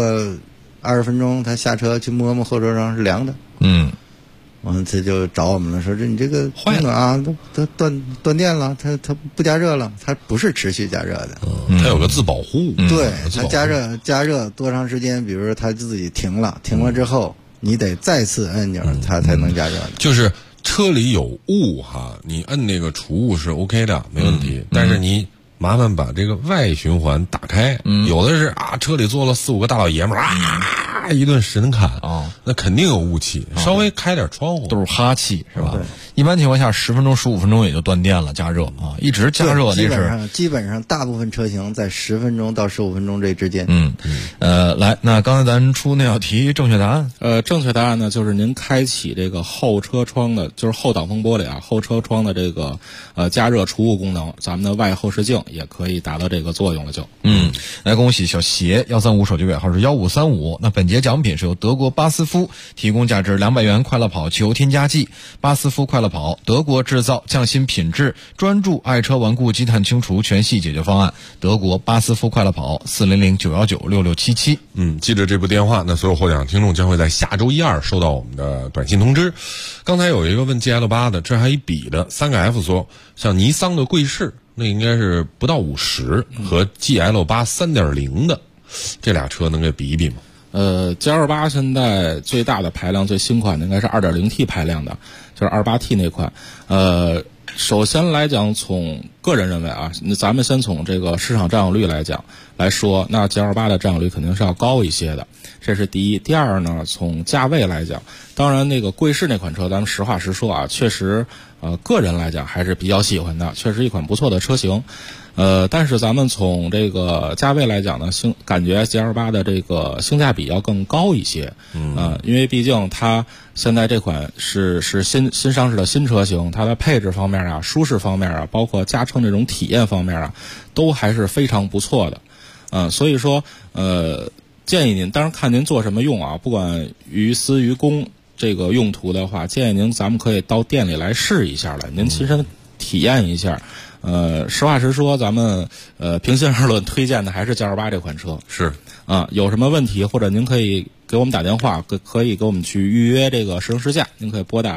20分钟，他下车去摸后车窗是凉的，完了他就找我们了，说你这个坏了啊，都断电了，它不加热了，它不是持续加热的， 它有个自保护。 对，它加热多长时间？比如说它自己停了之后，你得再次按钮，它才能加热的。 就是车里有雾哈，你摁那个除雾是 OK 的，没问题。但是你麻烦把这个外循环打开，有的是车里坐了4-5个大老爷们儿一顿神侃那肯定有雾气，稍微开点窗户都是哈气是吧？一般情况下10分钟15分钟也就断电了，加热一直加热那是基本上大部分车型在10分钟到15分钟这之间。 来，那刚才咱出那道题正确答案， 正确答案呢就是您开启这个后车窗的，就是后挡风玻璃后车窗的这个加热除雾功能，咱们的外后视镜也可以达到这个作用了就。 来恭喜小邪135手机尾号是1535。那本节奖品是由德国巴斯夫提供价值200元快乐跑汽油添加剂。巴斯夫快乐跑，德国制造，匠心品质，专注爱车顽固积碳清除全系解决方案。德国巴斯夫快乐跑400-919-6677。 记着这部电话，那所有获奖听众将会在下周1、2收到我们的短信通知。刚才有一个问 GL8 的，这还一比的3个 F 说，像尼桑的贵士那应该是不到50，和 GL8 3.0的这俩车能给比一比吗 ？GL8 现在最大的排量最新款的应该是 2.0T 排量的，就是 28T 那款。首先来讲，从个人认为啊，咱们先从这个市场占有率来说，那 G28 的占有率肯定是要高一些的，这是第一。第二呢，从价位来讲，当然那个贵士那款车，咱们实话实说啊，确实个人来讲还是比较喜欢的，确实一款不错的车型。但是咱们从这个价位来讲呢，感觉 G28 的这个性价比要更高一些。因为毕竟它现在这款是新上市的新车型，它的配置方面啊、舒适方面啊，包括驾乘这种体验方面啊，都还是非常不错的。所以说建议您，当然看您做什么用啊，不管于私于公这个用途的话，建议您咱们可以到店里来试一下来，您亲身体验一下。实话实说，咱们平心而论，推荐的还是 G28 这款车。 是有什么问题，或者您可以给我们打电话，可以给我们去预约这个试乘试驾。您可以拨打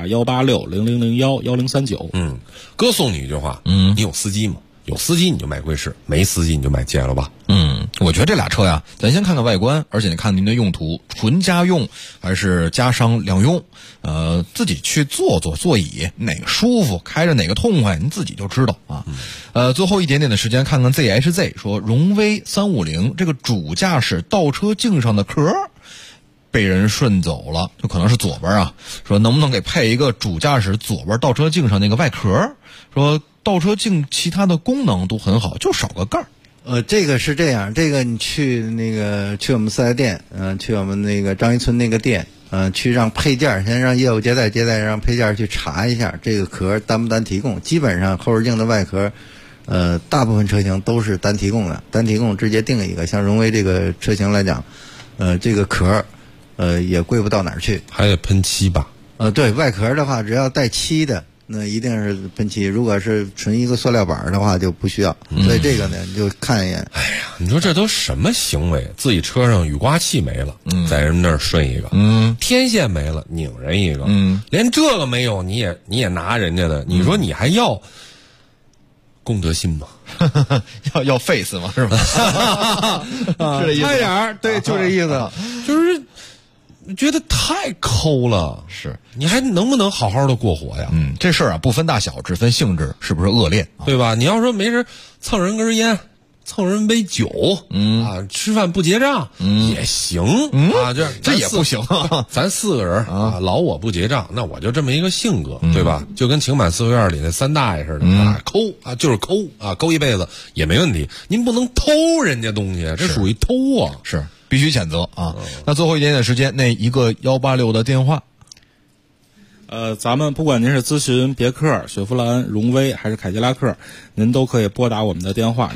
18600011039。 哥送你一句话，你有司机吗？有司机你就买贵士，没司机你就买 G8。 我觉得这俩车呀，咱先看看外观，而且你看您的用途，纯家用还是家商两用，自己去坐座椅哪个舒服，开着哪个痛快，您自己就知道啊。最后一点点的时间，看看 ZHZ 说荣威350这个主驾驶倒车镜上的壳被人顺走了，就可能是左边啊，说能不能给配一个主驾驶左边倒车镜上那个外壳，说倒车镜其他的功能都很好，就少个盖儿。 这个是这样，这个你去我们四 S 店，去我们那个张一村那个店，去让配件先让业务接待让配件去查一下这个壳单不单提供。基本上后视镜的外壳，大部分车型都是单提供的，单提供直接定一个。像荣威这个车型来讲，这个壳，也贵不到哪儿去， 还得喷漆吧？ 对外壳的话，只要带漆的。那一定是喷漆，如果是纯一个塑料板的话就不需要。所以这个呢，你就看一眼。 哎呀，你说这都什么行为？自己车上雨刮器没了，在人那儿顺一个；天线没了，拧人一个；连这个没有，你也拿人家的。你说你还要公德心吗？ 要 face 吗？是吧？是这意思。 差点，对，就这意思。 就是觉得太抠了， 是你还能不能好好的过活呀？ 这事儿啊不分大小，只分性质是不是恶劣， 对吧？你要说没事蹭人根烟，蹭人杯酒，吃饭不结账，也行，这也不行。 咱4个人啊，老我不结账，那我就这么一个性格，对吧？就跟情满4合院里那3大爷似的，抠啊，就是抠啊，抠一辈子也没问题。您不能偷人家东西，这属于偷啊， 是。必须谴责啊！那最后一点点时间，那一个186的电话， 咱们不管您是咨询别克、雪佛兰、荣威还是凯迪拉克，您都可以拨打我们的电话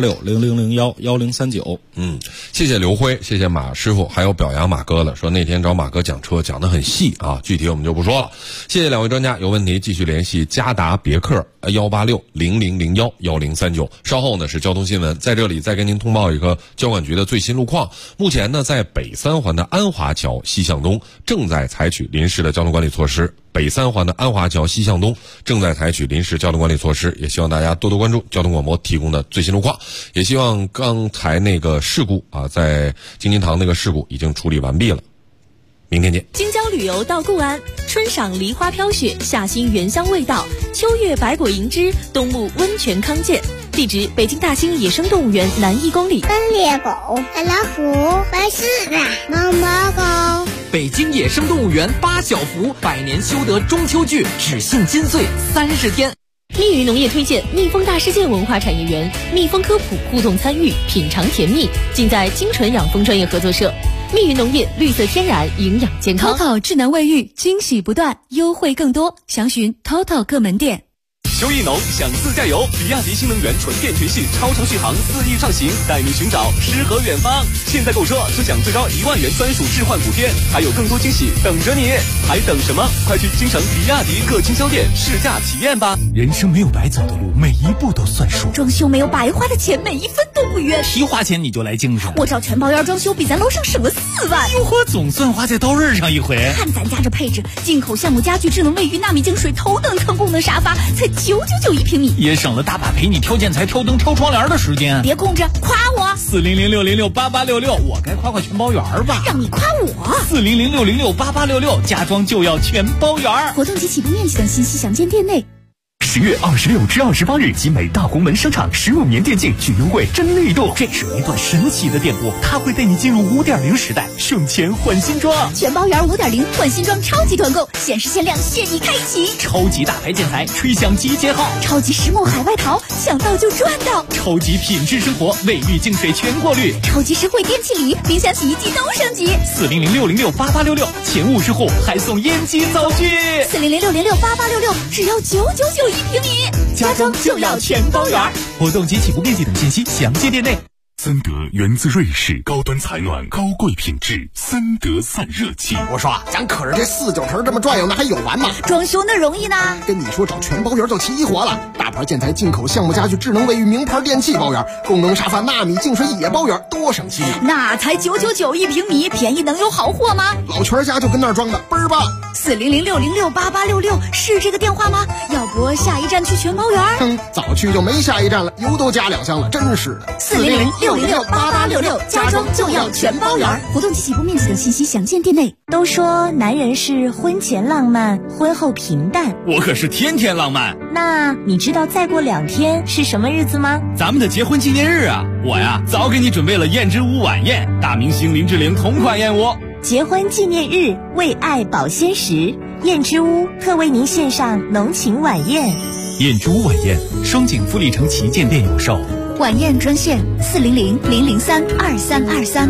18600011039。 谢谢刘辉，谢谢马师傅，还有表扬马哥的，说那天找马哥讲车讲得很细啊，具体我们就不说了。谢谢两位专家，有问题继续联系嘉达别克18600011039。稍后呢是交通新闻，在这里再跟您通报一个交管局的最新路况。目前呢，在北3环的安华桥西向东正在采取临时的交通管理措施。北3环的安华桥西向东正在采取临时交通管理措施，也希望大家多多关注交通广播提供的最新路况。也希望刚才那个事故啊，在京津塘那个事故已经处理完毕了。明天见。 京郊旅游到固安，春赏梨花飘雪，夏欣原香味道，秋月百果银枝，冬沐温泉康健。地址：北京大兴野生动物园南1公里。 斑鬣狗、白老虎、白狮子、毛毛狗。 北京野生动物园8小福百年修得中秋剧，只庆金岁30天。 蜜语农业推荐蜜蜂大世界文化产业园，蜜蜂科普互动参与，品尝甜蜜，尽在精纯养蜂专业合作社。蜜语农业，绿色天然，营养健康。 TOTO 智能卫浴，惊喜不断，优惠更多，详询 TOTO 各门店。 秋意浓，想自驾游，比亚迪新能源纯电全系超长续航4亿畅行，带你寻找诗和远方。现在购车就享最高1万元专属置换补贴，还有更多惊喜等着你，还等什么？快去京城比亚迪各经销店试驾体验吧。 人生没有白走的路，每一步都算数。 装修没有白花的钱，每一分都不冤。 提花钱你就来京城， 我找全包院装修，比咱楼上省了4万。 哟呵，总算花在刀刃上一回。 看咱家这配置，进口橡木家具、智能卫浴、纳米净水、头等舱功能沙发，才999一平米， 也省了大把陪你挑建材、挑灯、挑窗帘的时间。 别空着，夸我 ！400606866，我该夸全包圆吧？ 让你夸我 ！400606866，家装就要全包圆。 活动及起步面积等信息详见店内。 10月26至28日，集美大红门商场15年电竞巨优惠真力度。这是一段神奇的电波，它会带你进入5.0时代，省钱换新装。 全包圆5.0换新装超级团购，限时限量现已开启。 超级大牌建材，吹响集结号。 超级实木海外淘，想到就赚到。 超级品质生活，卫浴净水全过滤。 超级实惠电器礼，冰箱洗衣机都升级。 400-606-8866，前50户还送烟机灶具。 400-606-8866，只要999一平米， 家装就要全包圆。活动及起步面积等信息详见店内。 森德源自瑞士，高端采暖，高贵品质，森德散热器。 我说咱可是这4、9成这么转悠，那还有完吗？ 装修那容易呢？ 跟你说找全包圆就齐活了，大牌建材、进口项目家具、智能卫浴、名牌电器包圆，功能沙发、纳米净水也包圆，多省心。 那才999一平米，便宜能有好货吗？ 老全家就跟那儿装的，倍儿棒。 400-606-8866是这个电话吗？要不下一站去全包圆？ 早去就没下一站了，油都加2箱了，真是的。 400-606-8866，家装就要全包圆。活动及起步面积等信息详见店内。 都说男人是婚前浪漫，婚后平淡， 我可是天天浪漫。 那你知道再过2天是什么日子吗？ 咱们的结婚纪念日啊！我呀早给你准备了燕之屋晚宴，大明星林志玲同款燕窝。 结婚纪念日，为爱保鲜时，燕之屋特为您献上浓情晚宴。 燕之屋晚宴，双井富力城旗舰店有售。 晚宴专线400-003-2323。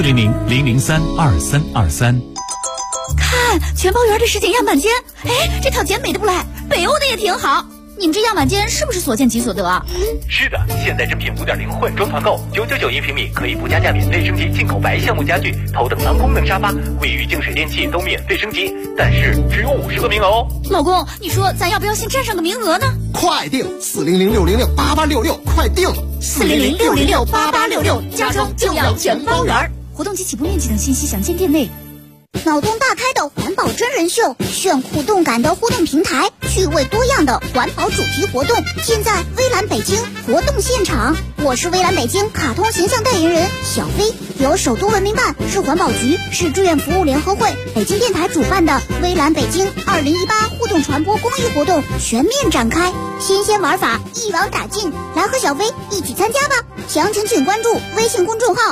400-003-2323。 看全包圆的实景样板间，哎，这套简美的不赖，北欧的也挺好。你们这样板间是不是所见即所得啊？ 是的，现在真品5.0换装团购，999一平米，可以不加价免费升级进口白橡木家具、头等舱功能沙发、卫浴净水电器都免费升级，但是只有50个名额哦。 老公，你说咱要不要先占上个名额呢？ 快定400-606-8866，快定 400-606-8866，家装就要全包圆。活动及起步面积等信息详见店内。 脑洞大开的环保真人秀，炫酷动感的互动平台，趣味多样的环保主题活动，尽在微蓝北京活动现场。我是微蓝北京卡通形象代言人小飞，由首都文明办、市环保局、市志愿服务联合会、北京电台主办的微蓝北京2018互动传播公益活动全面展开，新鲜玩法一网打尽，来和小飞一起参加吧！详情请关注微信公众号